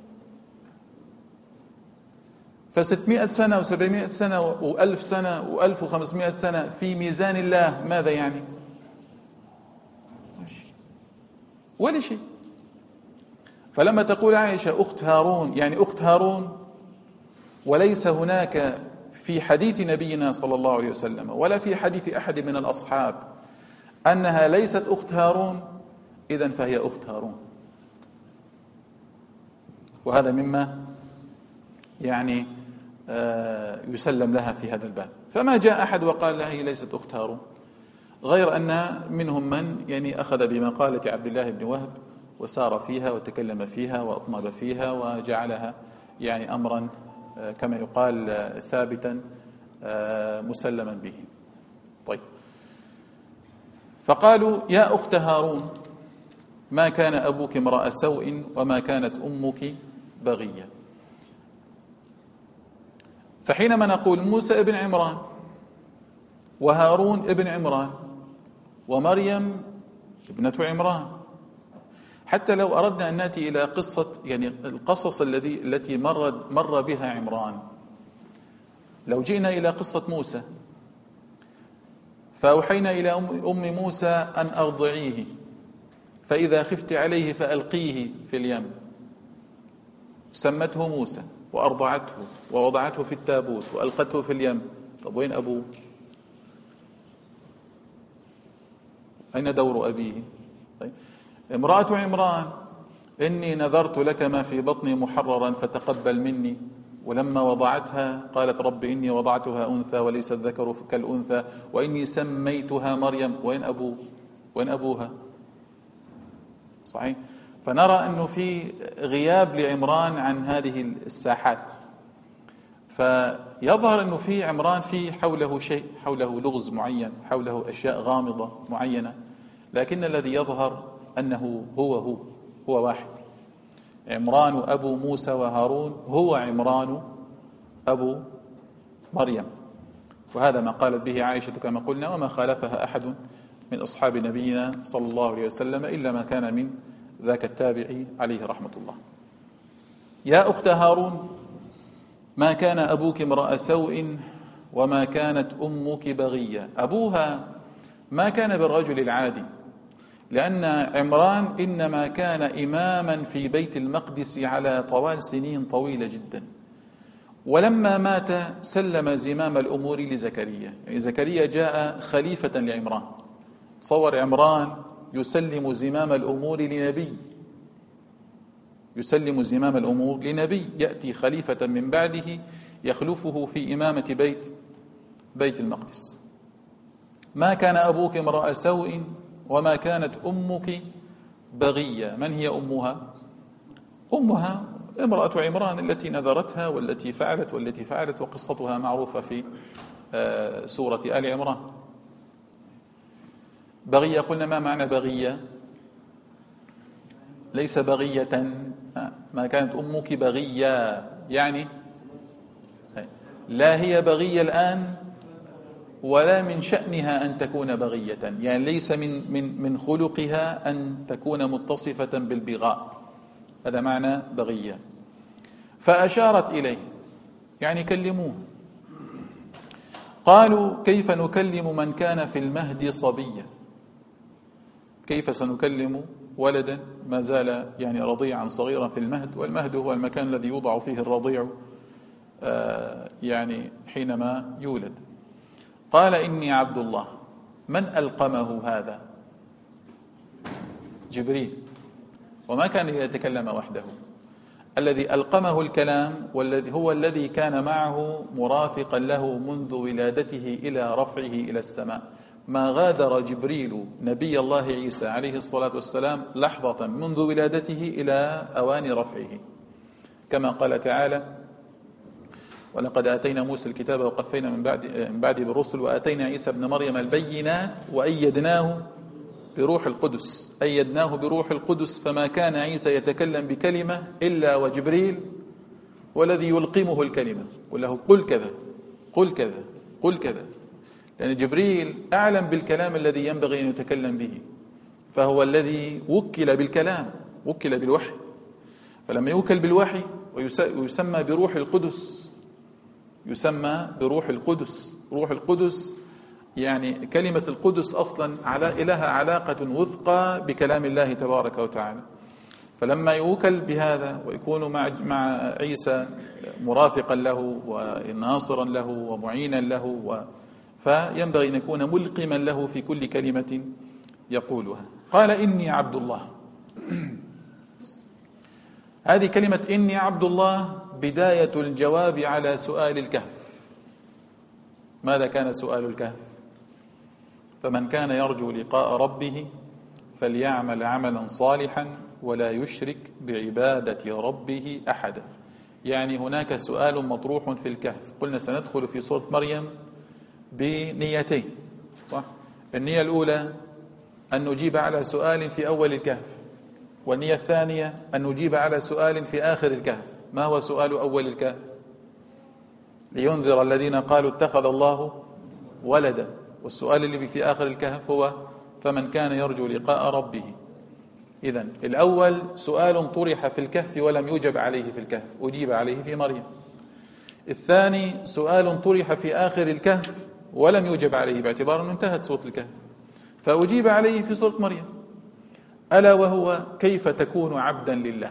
ف600 سنة و700 سنة و1000 سنة و1500 سنة في ميزان الله ماذا يعني؟ ولا شيء. فلما تقول عائشة أخت هارون، يعني أخت هارون، وليس هناك في حديث نبينا صلى الله عليه وسلم ولا في حديث أحد من الأصحاب أنها ليست أخت هارون، إذن فهي أخت هارون. وهذا مما يعني يسلم لها في هذا الباب. فما جاء أحد وقال لها هي ليست أخت هارون، غير أن منهم من يعني أخذ بمقالة عبد الله بن وهب وسار فيها وتكلم فيها وأطنب فيها وجعلها يعني أمرا كما يقال ثابتا مسلما به. طيب، فقالوا: يا أخت هارون، ما كان أبوك امرأ سوء وما كانت أمك بغية. فحينما نقول موسى ابن عمران وهارون ابن عمران ومريم ابنة عمران، حتى لو أردنا أن نأتي إلى قصة يعني القصص التي مر بها عمران، لو جئنا إلى قصة موسى، فأوحينا إلى أم موسى أن أرضعيه، فإذا خفت عليه فألقيه في اليم، سمته موسى وأرضعته ووضعته في التابوت وألقته في اليم. طب وين أبوه؟ أين دور أبيه؟ طيب. امرأة عمران: إني نذرت لك ما في بطني محررا فتقبل مني، ولما وضعتها قالت رب إني وضعتها أنثى وليس الذكر كالأنثى وإني سميتها مريم. وين أبوه؟ وين أبوها؟ صحيح. فنرى أنه في غياب لعمران عن هذه الساحات، فيظهر أنه في عمران في حوله شيء، حوله لغز معين، حوله أشياء غامضة معينة، لكن الذي يظهر أنه هو واحد. عمران أبو موسى وهارون هو عمران أبو مريم، وهذا ما قالت به عائشة كما قلنا، وما خالفها أحد من أصحاب نبينا صلى الله عليه وسلم إلا ما كان من ذاك التابعي عليه رحمة الله. يا أخت هارون ما كان أبوك امرأ سوء وما كانت أمك بغية. أبوها ما كان بالرجل العادي، لأن عمران إنما كان إماما في بيت المقدس على طوال سنين طويلة جدا، ولما مات سلم زمام الأمور لزكريا. يعني زكريا جاء خليفة لعمران. تصور عمران يسلم زمام الأمور لنبي، يسلم زمام الأمور لنبي، يأتي خليفة من بعده يخلفه في إمامة بيت المقدس. ما كان أبوك امرأ سوء وما كانت أمك بغية. من هي أمها؟ أمها امرأة عمران التي نذرتها والتي فعلت وقصتها معروفة في سورة آل عمران. بغية، قلنا ما معنى بغية؟ ليس بغية، ما كانت أمك بغية، يعني لا هي بغية الآن ولا من شأنها أن تكون بغية، يعني ليس من خلقها أن تكون متصفة بالبغاء، هذا معنى بغية. فأشارت إليه، يعني كلموه. قالوا كيف نكلم من كان في المهد صبيا؟ كيف سنكلم ولدا ما زال يعني رضيعا صغيرا في المهد، والمهد هو المكان الذي يوضع فيه الرضيع يعني حينما يولد. قال إني عبد الله. من ألقمه هذا؟ جبريل، وما كان يتكلم وحده. الذي ألقمه الكلام والذي هو الذي كان معه مرافقا له منذ ولادته إلى رفعه إلى السماء. ما غادر جبريل نبي الله عيسى عليه الصلاة والسلام لحظة منذ ولادته إلى أوان رفعه، كما قال تعالى: ولقد آتينا موسى الكتاب وقفينا من بعده بالرسل وآتينا عيسى ابن مريم البينات وأيدناه بروح القدس. أيدناه بروح القدس، فما كان عيسى يتكلم بكلمة إلا وجبريل والذي يلقمه الكلمة، قل له قل كذا قل كذا قل كذا، لأن جبريل أعلم بالكلام الذي ينبغي أن يتكلم به، فهو الذي وكل بالكلام، وكل بالوحي. فلما يوكل بالوحي ويسمى بروح القدس، يسمى بروح القدس. روح القدس يعني كلمة القدس أصلا لها علاقة وثقى بكلام الله تبارك وتعالى. فلما يوكل بهذا ويكون مع عيسى مرافقا له وناصرا له ومعينا له، فينبغي أن يكون ملقما له في كل كلمة يقولها. قال إني عبد الله. هذه كلمة إني عبد الله بداية الجواب على سؤال الكهف. ماذا كان سؤال الكهف؟ فمن كان يرجو لقاء ربه فليعمل عملا صالحا ولا يشرك بعبادة ربه أحدا. يعني هناك سؤال مطروح في الكهف. قلنا سندخل في سورة مريم بنيتين، صح؟ النية الأولى أن نجيب على سؤال في أول الكهف، والنية الثانية أن نجيب على سؤال في آخر الكهف. ما هو سؤال أول الكهف؟ لينذر الذين قالوا اتخذ الله ولدا، والسؤال اللي في آخر الكهف هو فمن كان يرجو لقاء ربه. إذن الأول سؤال طرح في الكهف ولم يجب عليه في الكهف، أجيب عليه في مريم. الثاني سؤال طرح في آخر الكهف ولم يجب عليه باعتبار أنه انتهت سورة الكهف، فأجيب عليه في سورة مريم، ألا وهو كيف تكون عبدا لله،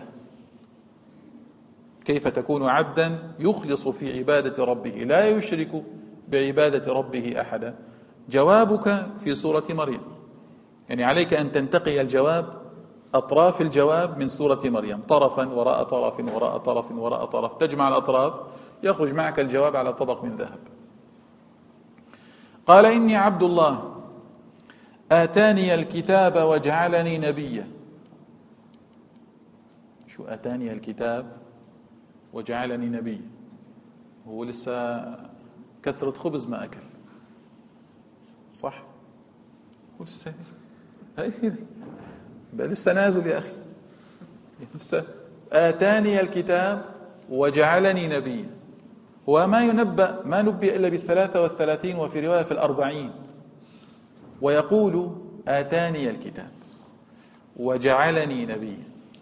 كيف تكون عبدا يخلص في عبادة ربه لا يشرك بعبادة ربه أحدا. جوابك في سورة مريم، يعني عليك أن تنتقي الجواب، أطراف الجواب من سورة مريم، طرفا وراء طرف وراء طرف وراء طرف، تجمع الأطراف يخرج معك الجواب على طبق من ذهب. قال إني عبد الله آتاني الكتاب وجعلني نبيا. شو آتاني الكتاب وجعلني نبيا؟ هو لسه كسرة خبز ما أكل، صح؟ هو لسه لسه نازل يا أخي، لسه آتاني الكتاب وجعلني نبيا. وما ينبأ ما نبئ إلا ب33 وفي رواية في 40، ويقول آتاني الكتاب وجعلني نبيا.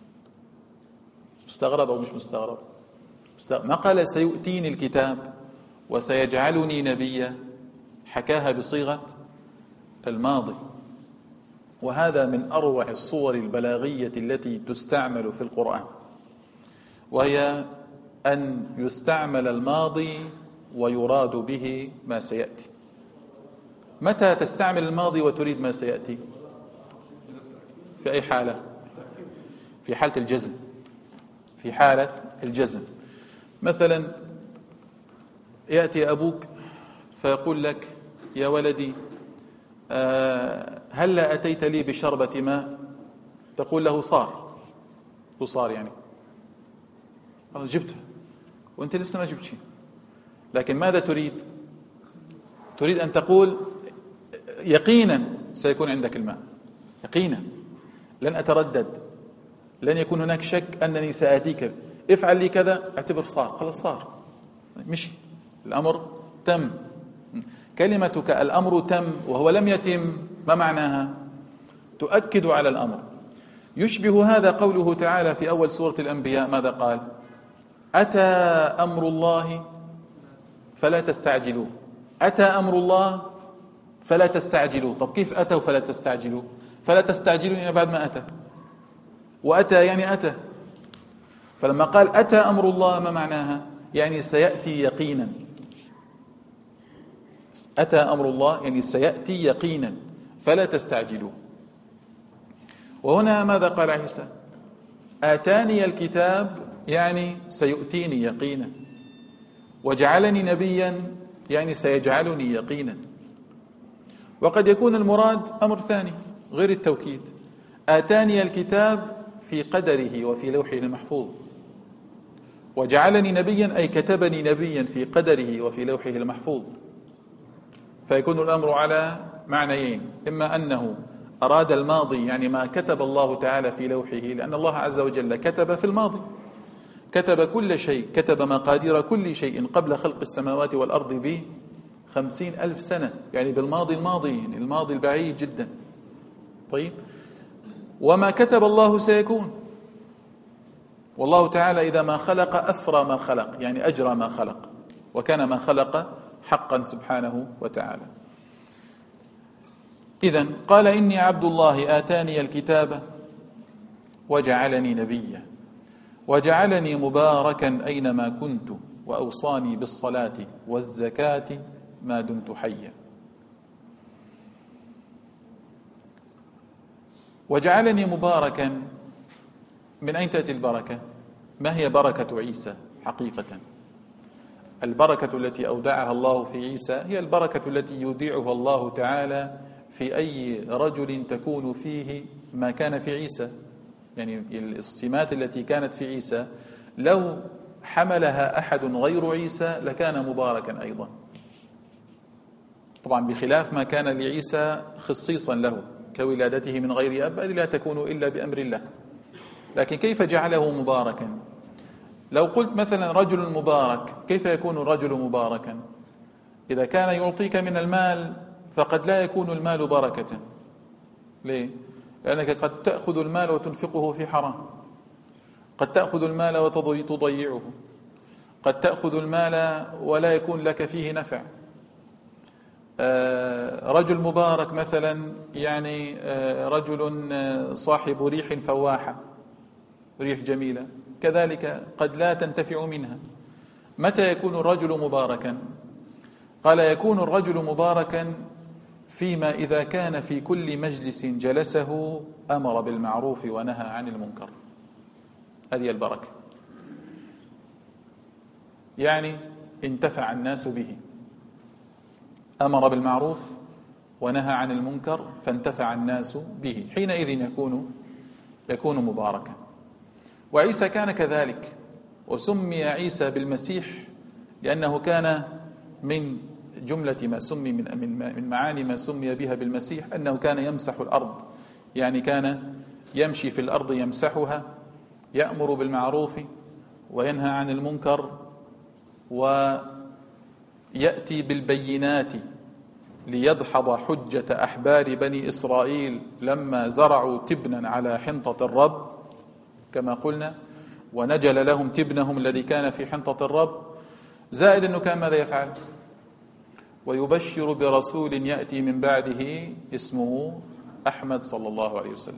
مستغرب أو مش مستغرب؟ ما قال سيؤتيني الكتاب وسيجعلني نبيا، حكاها بصيغة الماضي. وهذا من أروع الصور البلاغية التي تستعمل في القرآن، وهي أن يستعمل الماضي ويراد به ما سيأتي. متى تستعمل الماضي وتريد ما سيأتي؟ في أي حالة؟ في حالة الجزم. في حالة الجزم مثلا يأتي أبوك فيقول لك يا ولدي هلا أتيت لي بشربة ماء؟ تقول له صار. وصار يعني جبتها وأنت لسه ما جبت شيء، لكن ماذا تريد؟ تريد أن تقول يقينا سيكون عندك الماء، يقينا لن أتردد، لن يكون هناك شك أنني سآتيك، افعل لي كذا، اعتبر صار، خلاص صار، مشي، الأمر تم. كلمتك الأمر تم وهو لم يتم، ما معناها؟ تؤكد على الأمر. يشبه هذا قوله تعالى في أول سورة الأنبياء، ماذا قال؟ أتى أمر الله فلا تستعجلوه. أتى أمر الله فلا تستعجلوه. طب كيف أتى فلا تستعجلوه؟ فلا تستعجلوا يعني بعد ما أتى، وأتى يعني أتى. فلما قال أتى أمر الله ما معناها؟ يعني سيأتي يقينا. أتى أمر الله يعني سيأتي يقينا فلا تستعجلوه. وهنا ماذا قال عيسى؟ آتاني الكتاب يعني سيؤتيني يقينا، وجعلني نبيا يعني سيجعلني يقينا. وقد يكون المراد أمر ثاني غير التوكيد. آتاني الكتاب في قدره وفي لوحه المحفوظ، وجعلني نبيا أي كتبني نبيا في قدره وفي لوحه المحفوظ. فيكون الأمر على معنيين، إما أنه أراد الماضي يعني ما كتب الله تعالى في لوحه، لأن الله عز وجل كتب في الماضي، كتب كل شيء، كتب مقادير كل شيء قبل خلق السماوات والأرض ب50,000 سنة، يعني بالماضي الماضي، يعني الماضي البعيد جدا. طيب، وما كتب الله سيكون. والله تعالى إذا ما خلق أفرى ما خلق، يعني أجرى ما خلق، وكان ما خلق حقا سبحانه وتعالى. إذن قال إني عبد الله آتاني الكتاب وجعلني نبيا وجعلني مباركا أينما كنت وأوصاني بالصلاة والزكاة ما دمت حيا. وجعلني مباركا، من أين تأتي البركة؟ ما هي بركة عيسى حقيقة؟ البركة التي أودعها الله في عيسى هي البركة التي يودعها الله تعالى في أي رجل تكون فيه ما كان في عيسى. يعني السمات التي كانت في عيسى لو حملها أحد غير عيسى لكان مباركا أيضا، طبعا بخلاف ما كان لعيسى خصيصا له كولادته من غير أب، هذه لا تكون إلا بأمر الله. لكن كيف جعله مباركا؟ لو قلت مثلا رجل مبارك، كيف يكون الرجل مباركا؟ إذا كان يعطيك من المال فقد لا يكون المال بركة. ليه؟ لأنك قد تأخذ المال وتنفقه في حرام، قد تأخذ المال وتضيعه، قد تأخذ المال ولا يكون لك فيه نفع. رجل مبارك مثلا، يعني رجل صاحب ريح فواحة، ريح جميلة، كذلك قد لا تنتفع منها. متى يكون الرجل مباركا؟ قال يكون الرجل مباركا فيما إذا كان في كل مجلس جلسه أمر بالمعروف ونهى عن المنكر. هذه البركة، يعني انتفع الناس به، أمر بالمعروف ونهى عن المنكر فانتفع الناس به، حينئذ يكون مباركا. وعيسى كان كذلك، وسمي عيسى بالمسيح لأنه كان من جملة ما سمي من معاني ما سمي بها بالمسيح أنه كان يمسح الأرض، يعني كان يمشي في الأرض يمسحها، يأمر بالمعروف وينهى عن المنكر، ويأتي بالبينات ليدحض حجة أحبار بني إسرائيل لما زرعوا تبنا على حنطة الرب كما قلنا، ونجل لهم تبنهم الذي كان في حنطة الرب. زائد أنه كان ماذا يفعل؟ ويبشر برسول يأتي من بعده اسمه أحمد صلى الله عليه وسلم.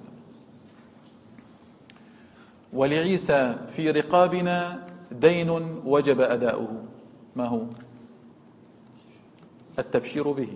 ولعيسى في رقابنا دين وجب أداؤه، ما هو؟ التبشير به.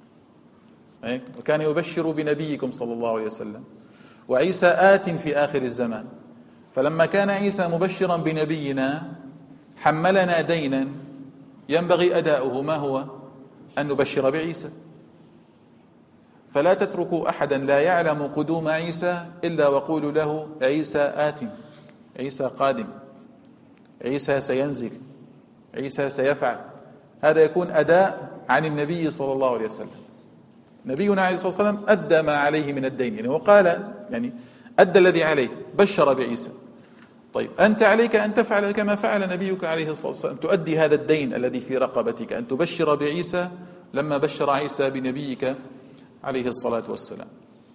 وكان يبشر بنبيكم صلى الله عليه وسلم، وعيسى آت في آخر الزمان. فلما كان عيسى مبشرا بنبينا حملنا دينا ينبغي أداؤه، ما هو؟ أن نبشر بعيسى. فلا تتركوا أحدا لا يعلم قدوم عيسى إلا وقولوا له عيسى آت، عيسى قادم، عيسى سينزل، عيسى سيفعل. هذا يكون أداء عن النبي صلى الله عليه وسلم. نبينا عليه الصلاة والسلام أدى ما عليه من الدين، يعني وقال يعني أدى الذي عليه، بشر بعيسى. طيب أنت عليك أن تفعل كما فعل نبيك عليه الصلاة والسلام، تؤدي هذا الدين الذي في رقبتك، أن تبشر بعيسى لما بشر عيسى بنبيك عليه الصلاة والسلام.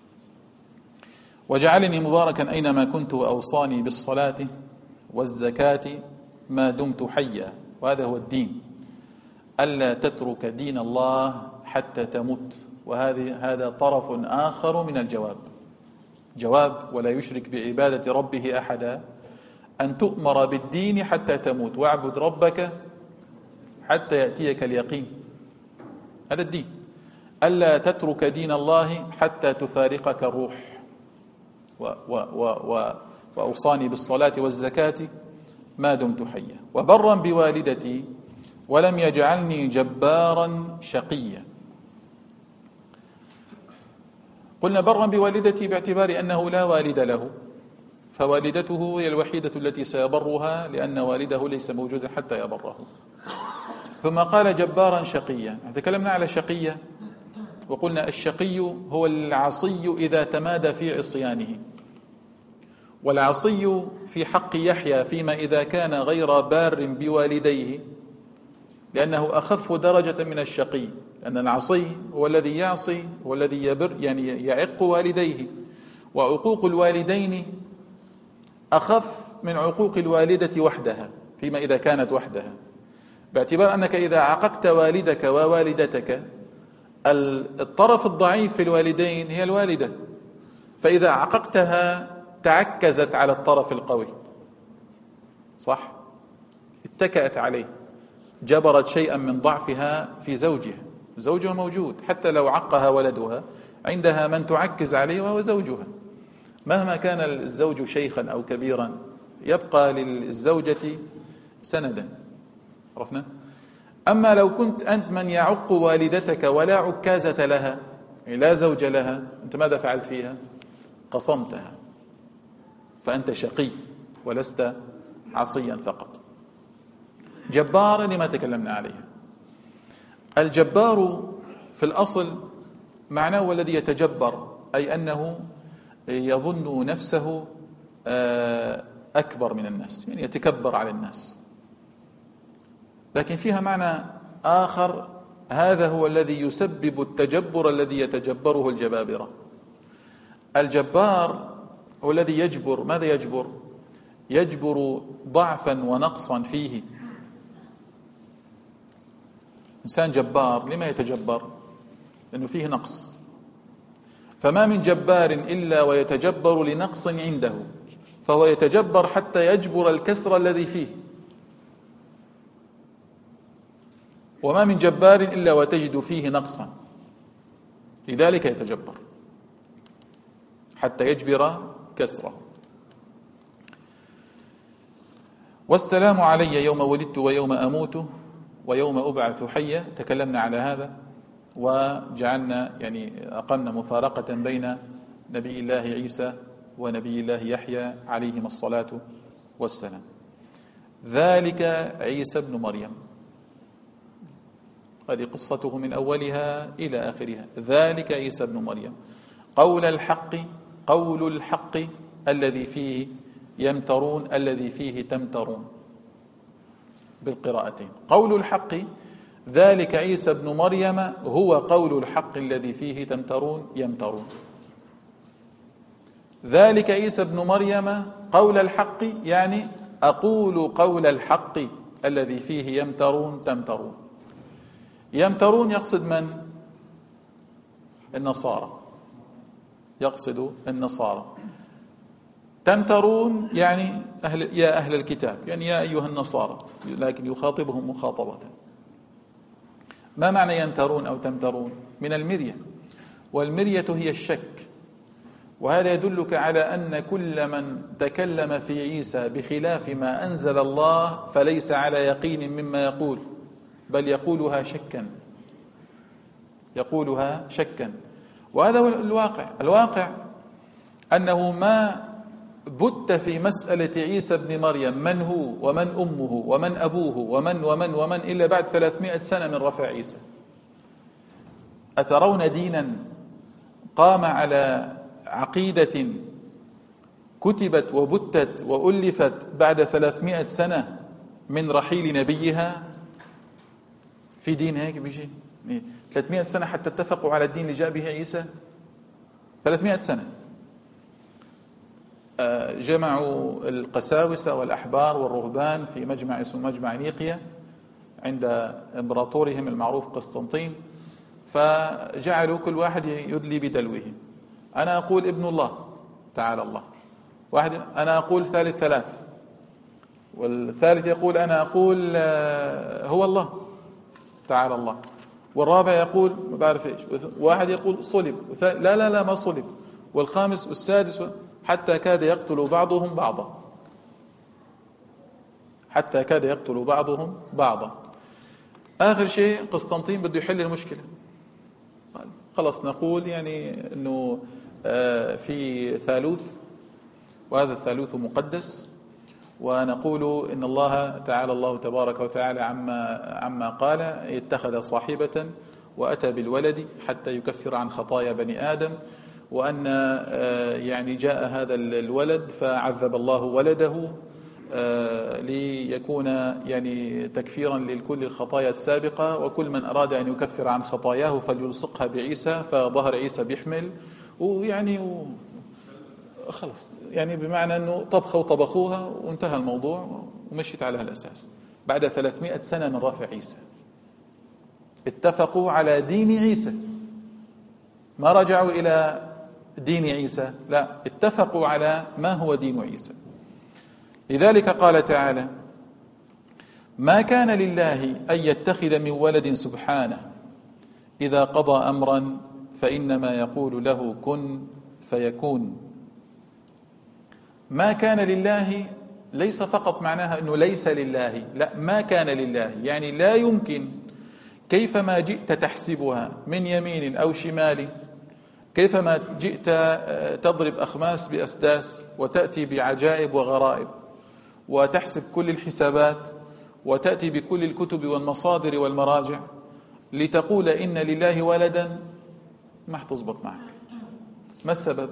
وجعلني مباركا أينما كنت وأوصاني بالصلاة والزكاة ما دمت حيا. وهذا هو الدين، ألا تترك دين الله حتى تمت. هذا طرف آخر من الجواب، جواب ولا يشرك بعبادة ربه أحدا، أن تؤمر بالدين حتى تموت، واعبد ربك حتى يأتيك اليقين. هذا الدين، ألا تترك دين الله حتى تفارقك الروح. وأوصاني بالصلاة والزكاة ما دمت حيا، وبرا بوالدتي ولم يجعلني جبارا شقيا. قلنا برا بوالدتي باعتبار أنه لا والد له، فوالدته هي الوحيدة التي سيبرها لأن والده ليس موجودا حتى يبره. ثم قال جبارا شقيا. تكلمنا على شقية وقلنا الشقي هو العصي إذا تمادى في عصيانه، والعصي في حق يحيى فيما إذا كان غير بار بوالديه، لأنه أخف درجة من الشقي، لأن العصي هو الذي يعصي، هو الذي يبر، يعني يعق والديه. وعقوق الوالدين أخف من عقوق الوالدة وحدها فيما إذا كانت وحدها، باعتبار أنك إذا عققت والدك ووالدتك، الطرف الضعيف في الوالدين هي الوالدة، فإذا عققتها تعكزت على الطرف القوي، صح؟ اتكأت عليه، جبرت شيئا من ضعفها في زوجها موجود، حتى لو عقها ولدها عندها من تعكز عليه وهو زوجها. مهما كان الزوج شيخا أو كبيرا يبقى للزوجة سندا، عرفنا؟ أما لو كنت أنت من يعق والدتك ولا عكازة لها، يعني لا زوج لها، أنت ماذا فعلت فيها؟ قصمتها، فأنت شقي ولست عصيا فقط. جبار لما تكلمنا عليها. الجبار في الأصل معناه هو الذي يتجبر، أي أنه يظن نفسه أكبر من الناس، يعني يتكبر على الناس. لكن فيها معنى آخر، هذا هو الذي يسبب التجبر الذي يتجبره الجبابرة. الجبار هو الذي يجبر، ماذا يجبر؟ يجبر ضعفا ونقصا فيه، إنسان جبار لما يتجبر؟ لأنه فيه نقص. فما من جبار إلا ويتجبر لنقص عنده، فهو يتجبر حتى يجبر الكسر الذي فيه. وما من جبار إلا وتجد فيه نقصا، لذلك يتجبر حتى يجبر كسره. والسلام علي يوم ولدت ويوم أموت ويوم أبعث حيا. تكلمنا على هذا وجعلنا أقمنا مفارقة بين نبي الله عيسى ونبي الله يحيى عليهما الصلاة والسلام. ذلك عيسى ابن مريم، هذه قصته من أولها إلى آخرها. ذلك عيسى ابن مريم قول الحق الذي فيه يمترون، الذي فيه تمترون بالقراءتين. قول الحق، ذلك عيسى ابن مريم هو قول الحق الذي فيه تمترون يمترون. ذلك عيسى ابن مريم قول الحق، يعني أقول قول الحق الذي فيه يمترون تمترون. يمترون يقصد من؟ النصارى، يقصد النصارى. تمترون يعني يا أهل الكتاب، يعني يا أيها النصارى، لكن يخاطبهم مخاطبة. ما معنى يمترون أو تمترون؟ من المرية، والمرية هي الشك. وهذا يدلك على أن كل من تكلم في عيسى بخلاف ما أنزل الله فليس على يقين مما يقول، بل يقولها شكا. وهذا هو الواقع أنه ما بت في مسألة عيسى بن مريم من هو ومن أمه ومن أبوه ومن إلا بعد 300 سنة من رفع عيسى. أترون دينا قام على عقيدة كتبت وبتت وألفت بعد 300 سنة من رحيل نبيها؟ في دين هيك بيجي 300 سنة حتى اتفقوا على الدين اللي جاء به عيسى؟ 300 سنة. جمعوا القساوسة والأحبار والرهبان في مجمع اسمه مجمع نيقيا عند إمبراطورهم المعروف قسطنطين، فجعلوا كل واحد يدلي بدلوه. أنا أقول ابن الله تعالى الله، واحد أنا أقول ثالث ثلاثة، والثالث يقول أنا أقول هو الله تعالى الله، والرابع يقول ما بعرف إيش، واحد يقول صلب، لا ما صلب، والخامس والسادس، حتى كاد يقتل بعضهم بعضا. آخر شيء قسطنطين بده يحل المشكلة، خلص نقول أنه في ثالوث، وهذا الثالوث مقدس، ونقول إن الله تعالى الله تبارك وتعالى عما قال اتخذ صاحبة وأتى بالولد حتى يكفر عن خطايا بني آدم، وأن جاء هذا الولد فعذب الله ولده ليكون تكفيرا لكل الخطايا السابقة، وكل من أراد أن يكفر عن خطاياه فليلصقها بعيسى، فظهر عيسى بيحمل خلص، بمعنى أنه طبخوها وانتهى الموضوع ومشيت على هالأساس. بعد 300 سنة من رفع عيسى اتفقوا على دين عيسى، ما رجعوا إلى دين عيسى، لا، اتفقوا على ما هو دين عيسى. لذلك قال تعالى: ما كان لله أن يتخذ من ولد سبحانه، إذا قضى أمرا فإنما يقول له كن فيكون. ما كان لله ليس فقط معناها أنه ليس لله، لا، ما كان لله لا يمكن كيفما جئت تحسبها من يمين أو شمال، كيفما جئت تضرب أخماس بأسداس وتأتي بعجائب وغرائب وتحسب كل الحسابات وتأتي بكل الكتب والمصادر والمراجع لتقول إن لله ولدا، ما حتظبط معك. ما السبب؟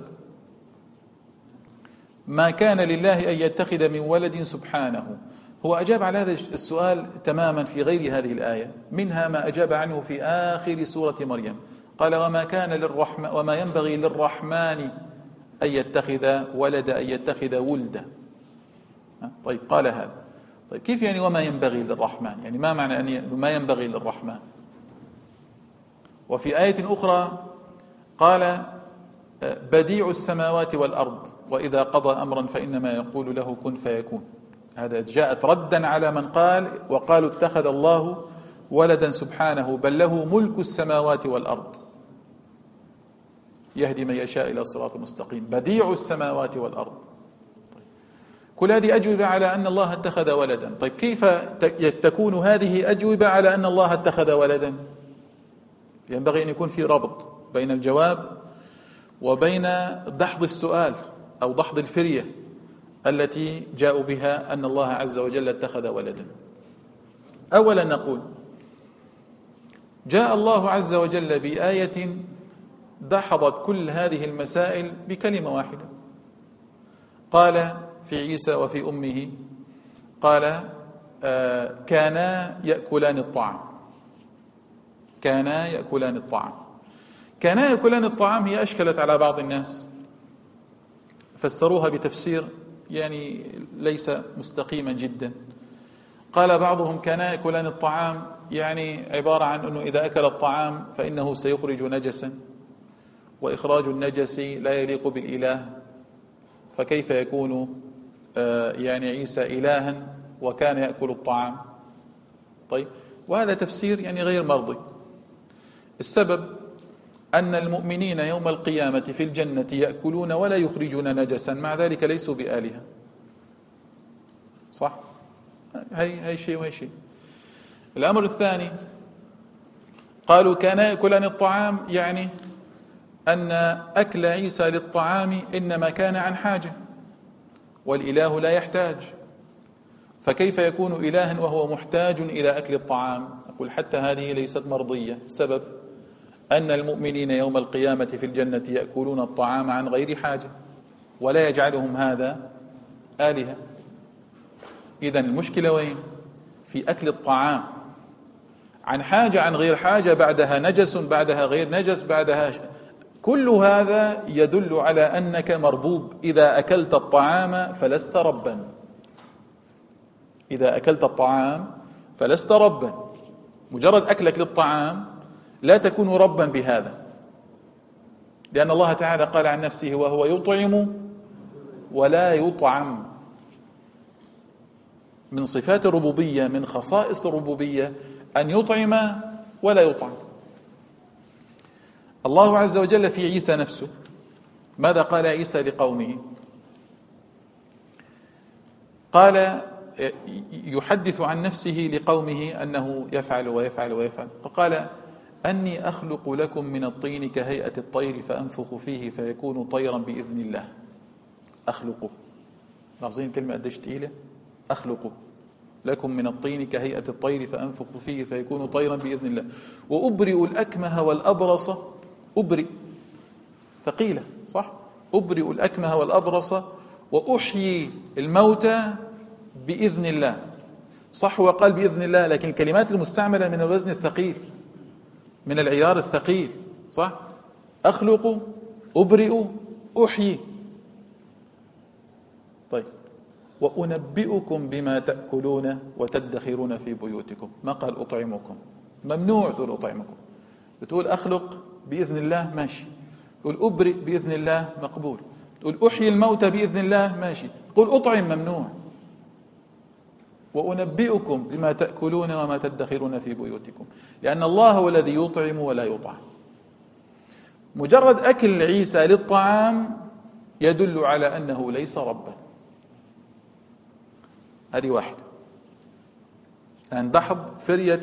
ما كان لله أن يتخذ من ولد سبحانه. هو أجاب على هذا السؤال تماما في غير هذه الآية، منها ما أجاب عنه في آخر سورة مريم، قال: وما ينبغي للرحمن أن يتخذ ولد، أن يتخذ ولدا. طيب، قال هذا. طيب، كيف وما ينبغي للرحمن؟ ما معنى أن ما ينبغي للرحمن؟ وفي آية أخرى قال بديع السماوات والأرض وإذا قضى أمرا فإنما يقول له كن فيكون. هذا جاءت ردا على من قال وقالوا اتخذ الله ولدا سبحانه، بل له ملك السماوات والأرض يهدي من يشاء إلى صراط مستقيم. بديع السماوات والأرض. كل هذه أجوبة على أن الله اتخذ ولدا. طيب كيف تكون هذه أجوبة على أن الله اتخذ ولدا؟ ينبغي أن يكون في ربط بين الجواب وبين دحض السؤال أو دحض الفرية التي جاءوا بها أن الله عز وجل اتخذ ولدا. أولا نقول جاء الله عز وجل بآية دحضت كل هذه المسائل بكلمة واحدة. قال في عيسى وفي أمه، قال كانا يأكلان الطعام. كانا يأكلان الطعام. كانا يأكلان الطعام هي أشكلت على بعض الناس، فسروها بتفسير يعني ليس مستقيما جدا. قال بعضهم كانا يأكلان الطعام يعني عبارة عن أنه إذا أكل الطعام فإنه سيخرج نجسا، وإخراج النجس لا يليق بالإله، فكيف يكون يعني عيسى إلها وكان يأكل الطعام؟ طيب، وهذا تفسير يعني غير مرضي. السبب أن المؤمنين يوم القيامة في الجنة يأكلون ولا يخرجون نجسا، مع ذلك ليسوا بآلهة. صح؟ هي شيء وهي شيء. الأمر الثاني قالوا كان يأكلان الطعام، يعني أن أكل عيسى للطعام إنما كان عن حاجة، والإله لا يحتاج، فكيف يكون إلها وهو محتاج إلى أكل الطعام؟ أقول حتى هذه ليست مرضية. السبب أن المؤمنين يوم القيامة في الجنة يأكلون الطعام عن غير حاجة، ولا يجعلهم هذا آلهة. إذن المشكلة وين؟ في أكل الطعام عن حاجة عن غير حاجة، بعدها نجس، بعدها غير نجس، بعدها كل هذا يدل على أنك مربوب. إذا أكلت الطعام فلست ربا. إذا أكلت الطعام فلست ربا. مجرد أكلك للطعام لا تكون ربا بهذا، لأن الله تعالى قال عن نفسه وهو يطعم ولا يطعم. من صفات الربوبية، من خصائص الربوبية أن يطعم ولا يطعم. الله عز وجل في عيسى نفسه ماذا قال عيسى لقومه؟ قال يحدث عن نفسه لقومه أنه يفعل ويفعل ويفعل، فقال أني أخلق لكم من الطين كهيئة الطير فأنفخ فيه فيكون طيرا بإذن الله. أخلقه، لاحظين كلمة قديش تقيلة؟ أخلق لكم من الطين كهيئة الطير فأنفخ فيه فيكون طيرا بإذن الله، وأبرئ الأكمه والأبرص. أبرئ ثقيلة، صح؟ أبرئ الأكمه والأبرص وأحيي الموتى بإذن الله. صح، وقال بإذن الله، لكن الكلمات المستعملة من الوزن الثقيل، من العيار الثقيل. صح؟ أخلق، أبرئ، أحيي. طيب، وأنبئكم بما تأكلون وتدخرون في بيوتكم. ما قال أطعمكم، ممنوع تقول أطعمكم. بتقول أخلق بإذن الله ماشي، تقول أبرئ بإذن الله مقبول، تقول أحيي الموتى بإذن الله ماشي، تقول أطعم ممنوع. وأنبئكم بما تأكلون وما تدخرون في بيوتكم، لأن الله هو الذي يطعم ولا يطعم. مجرد أكل عيسى للطعام يدل على أنه ليس ربا. هذه واحدة. أن دحض فرية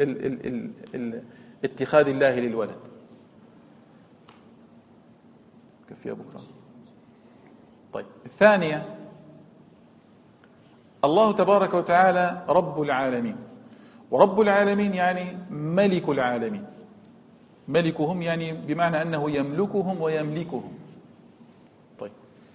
اتخاذ الله للولد. كفي بكرة. طيب، الثانية الله تبارك وتعالى رب العالمين، ورب العالمين يعني ملك العالمين. ملكهم يعني بمعنى أنه يملكهم ويملكهم. طيب،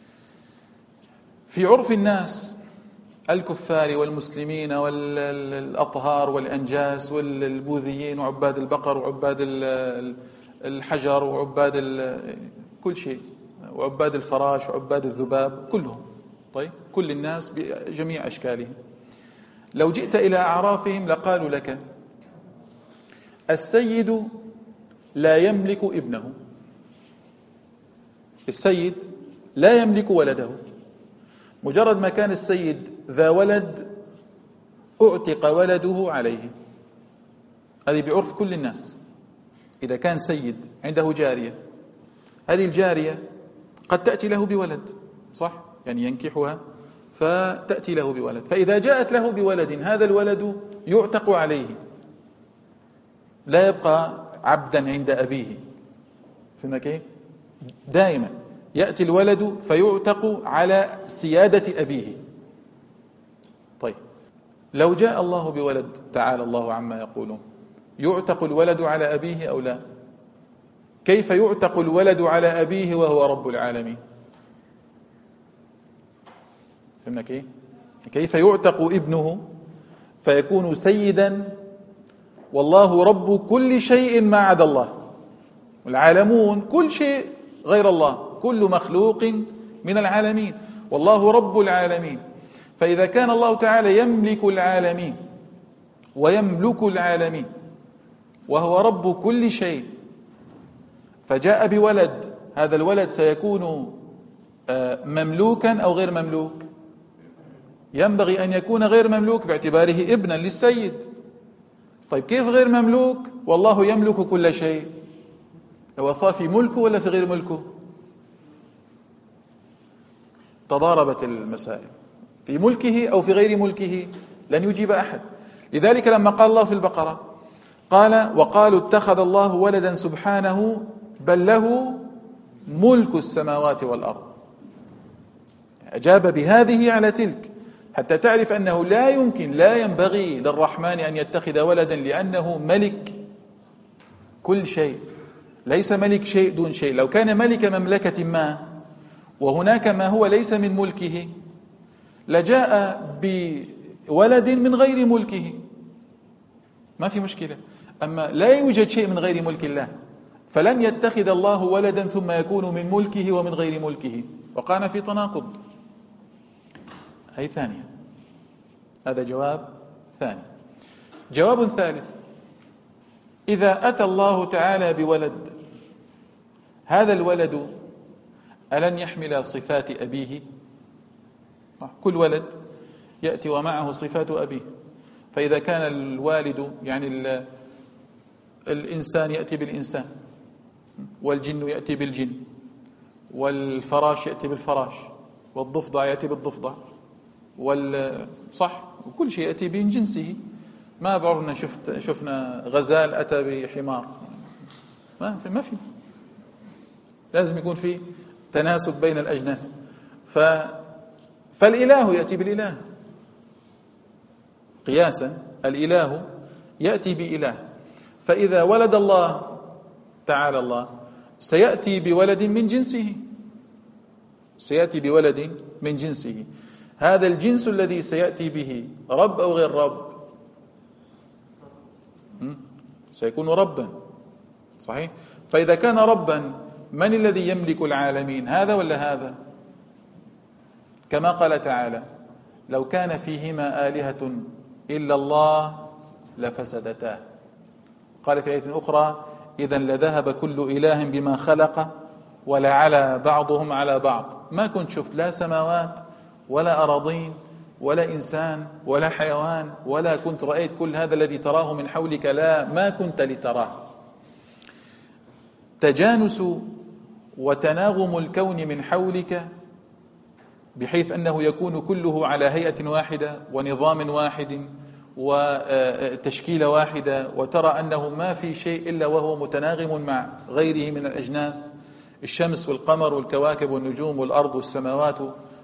في عرف الناس الكفار والمسلمين والأطهار والأنجاس والبوذيين وعباد البقر وعباد الحجر وعباد كل شيء وعباد الفراش وعباد الذباب كلهم. طيب، كل الناس بجميع أشكالهم. لو جئت إلى أعرافهم لقالوا لك السيد لا يملك ابنه. السيد لا يملك ولده، مجرد ما كان السيد ذا ولد أعتق ولده عليه. هذه بعرف كل الناس. إذا كان سيد عنده جارية، هذه الجارية قد تأتي له بولد، صح؟ يعني ينكحها فتأتي له بولد، فإذا جاءت له بولد هذا الولد يعتق عليه، لا يبقى عبدا عند أبيه. فهمنا كيف؟ دائما يأتي الولد فيعتق على سيادة أبيه. طيب لو جاء الله بولد، تعالى الله عما يقولون، يعتق الولد على أبيه أو لا؟ كيف يعتق الولد على أبيه وهو رب العالمين؟ فهمنا كيف؟ كيف يعتق ابنه فيكون سيدا والله رب كل شيء ما عدا الله، والعالمون كل شيء غير الله، كل مخلوق من العالمين، والله رب العالمين. فإذا كان الله تعالى يملك العالمين ويملك العالمين وهو رب كل شيء، فجاء بولد، هذا الولد سيكون مملوكا أو غير مملوك؟ ينبغي أن يكون غير مملوك باعتباره ابنا للسيد. طيب كيف غير مملوك والله يملك كل شيء؟ هو صار في ملكه ولا في غير ملكه؟ تضاربت المسائل، في ملكه أو في غير ملكه؟ لن يجيب أحد. لذلك لما قال الله في البقرة قال وقالوا اتخذ الله ولدا سبحانه بل له ملك السماوات والأرض، أجاب بهذه على تلك حتى تعرف أنه لا يمكن، لا ينبغي للرحمن أن يتخذ ولدا، لأنه ملك كل شيء، ليس ملك شيء دون شيء. لو كان ملك مملكة ما وهناك ما هو ليس من ملكه لجاء بولد من غير ملكه، ما في مشكلة. أما لا يوجد شيء من غير ملك الله، فلن يتخذ الله ولدا ثم يكون من ملكه ومن غير ملكه، وقعنا في تناقض. هي ثانية، هذا جواب ثاني. جواب ثالث: إذا أتى الله تعالى بولد، هذا الولد ألن يحمل صفات أبيه؟ كل ولد يأتي ومعه صفات أبيه. فإذا كان الوالد يعني الإنسان يأتي بالإنسان، والجن يأتي بالجن، والفراش يأتي بالفراش، والضفدع يأتي بالضفدع، صح، وكل شيء يأتي من جنسه. ما بعرفنا شفنا غزال أتى بحمار، ما في، لازم يكون في تناسب بين الأجناس. فالإله يأتي بالإله قياسا، الإله يأتي بإله. فإذا ولد الله تعالى الله سيأتي بولد من جنسه، سيأتي بولد من جنسه. هذا الجنس الذي سيأتي به رب أو غير رب؟ سيكون ربا، صحيح؟ فإذا كان ربا من الذي يملك العالمين، هذا ولا هذا؟ كما قال تعالى: لو كان فيهما آلهة إلا الله لفسدتا. قال في آية أخرى: إذن لذهب كل إله بما خلق ولعلى بعضهم على بعض. ما كنت شفت لا سماوات ولا أراضين ولا إنسان ولا حيوان، ولا كنت رأيت كل هذا الذي تراه من حولك، لا، ما كنت لتراه. تجانس وتناغم الكون من حولك بحيث أنه يكون كله على هيئة واحدة ونظام واحد وتشكيلة واحدة، وترى أنه ما في شيء إلا وهو متناغم مع غيره من الأجناس، الشمس والقمر والكواكب والنجوم والأرض والسماوات،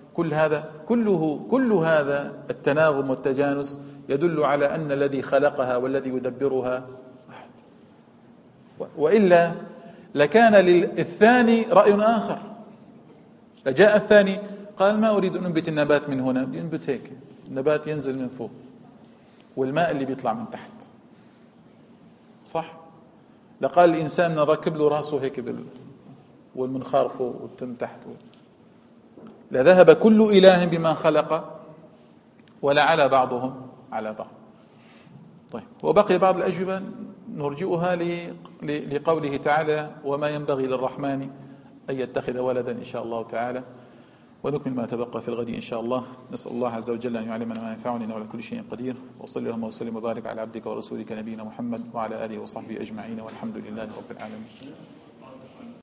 كل هذا التناغم والتجانس يدل على أن الذي خلقها والذي يدبرها واحد. وإلا لكان للثاني رأي آخر، لجاء الثاني قال: ما أريد أن أنبت النبات من هنا، ينبت هيك، النبات ينزل من فوق والماء اللي بيطلع من تحت، صح؟ لقال الإنسان نركب له راسه هيك والمنخار فوق والتم تحت. لذهب كل إله بما خلق ولعلى بعضهم على بعض. طيب، وبقي بعض الأجوبة نرجئها لقوله تعالى: وما ينبغي للرحمن أن يتخذ ولدا، إن شاء الله تعالى. ونكمل ما تبقى في الغد إن شاء الله. نسأل الله عز وجل أن يعلمنا ما ينفعنا، إنه على كل شيء قدير. وصلى اللهم وسلم وبارك على عبدك ورسولك نبينا محمد وعلى آله وصحبه أجمعين، والحمد لله رب العالمين.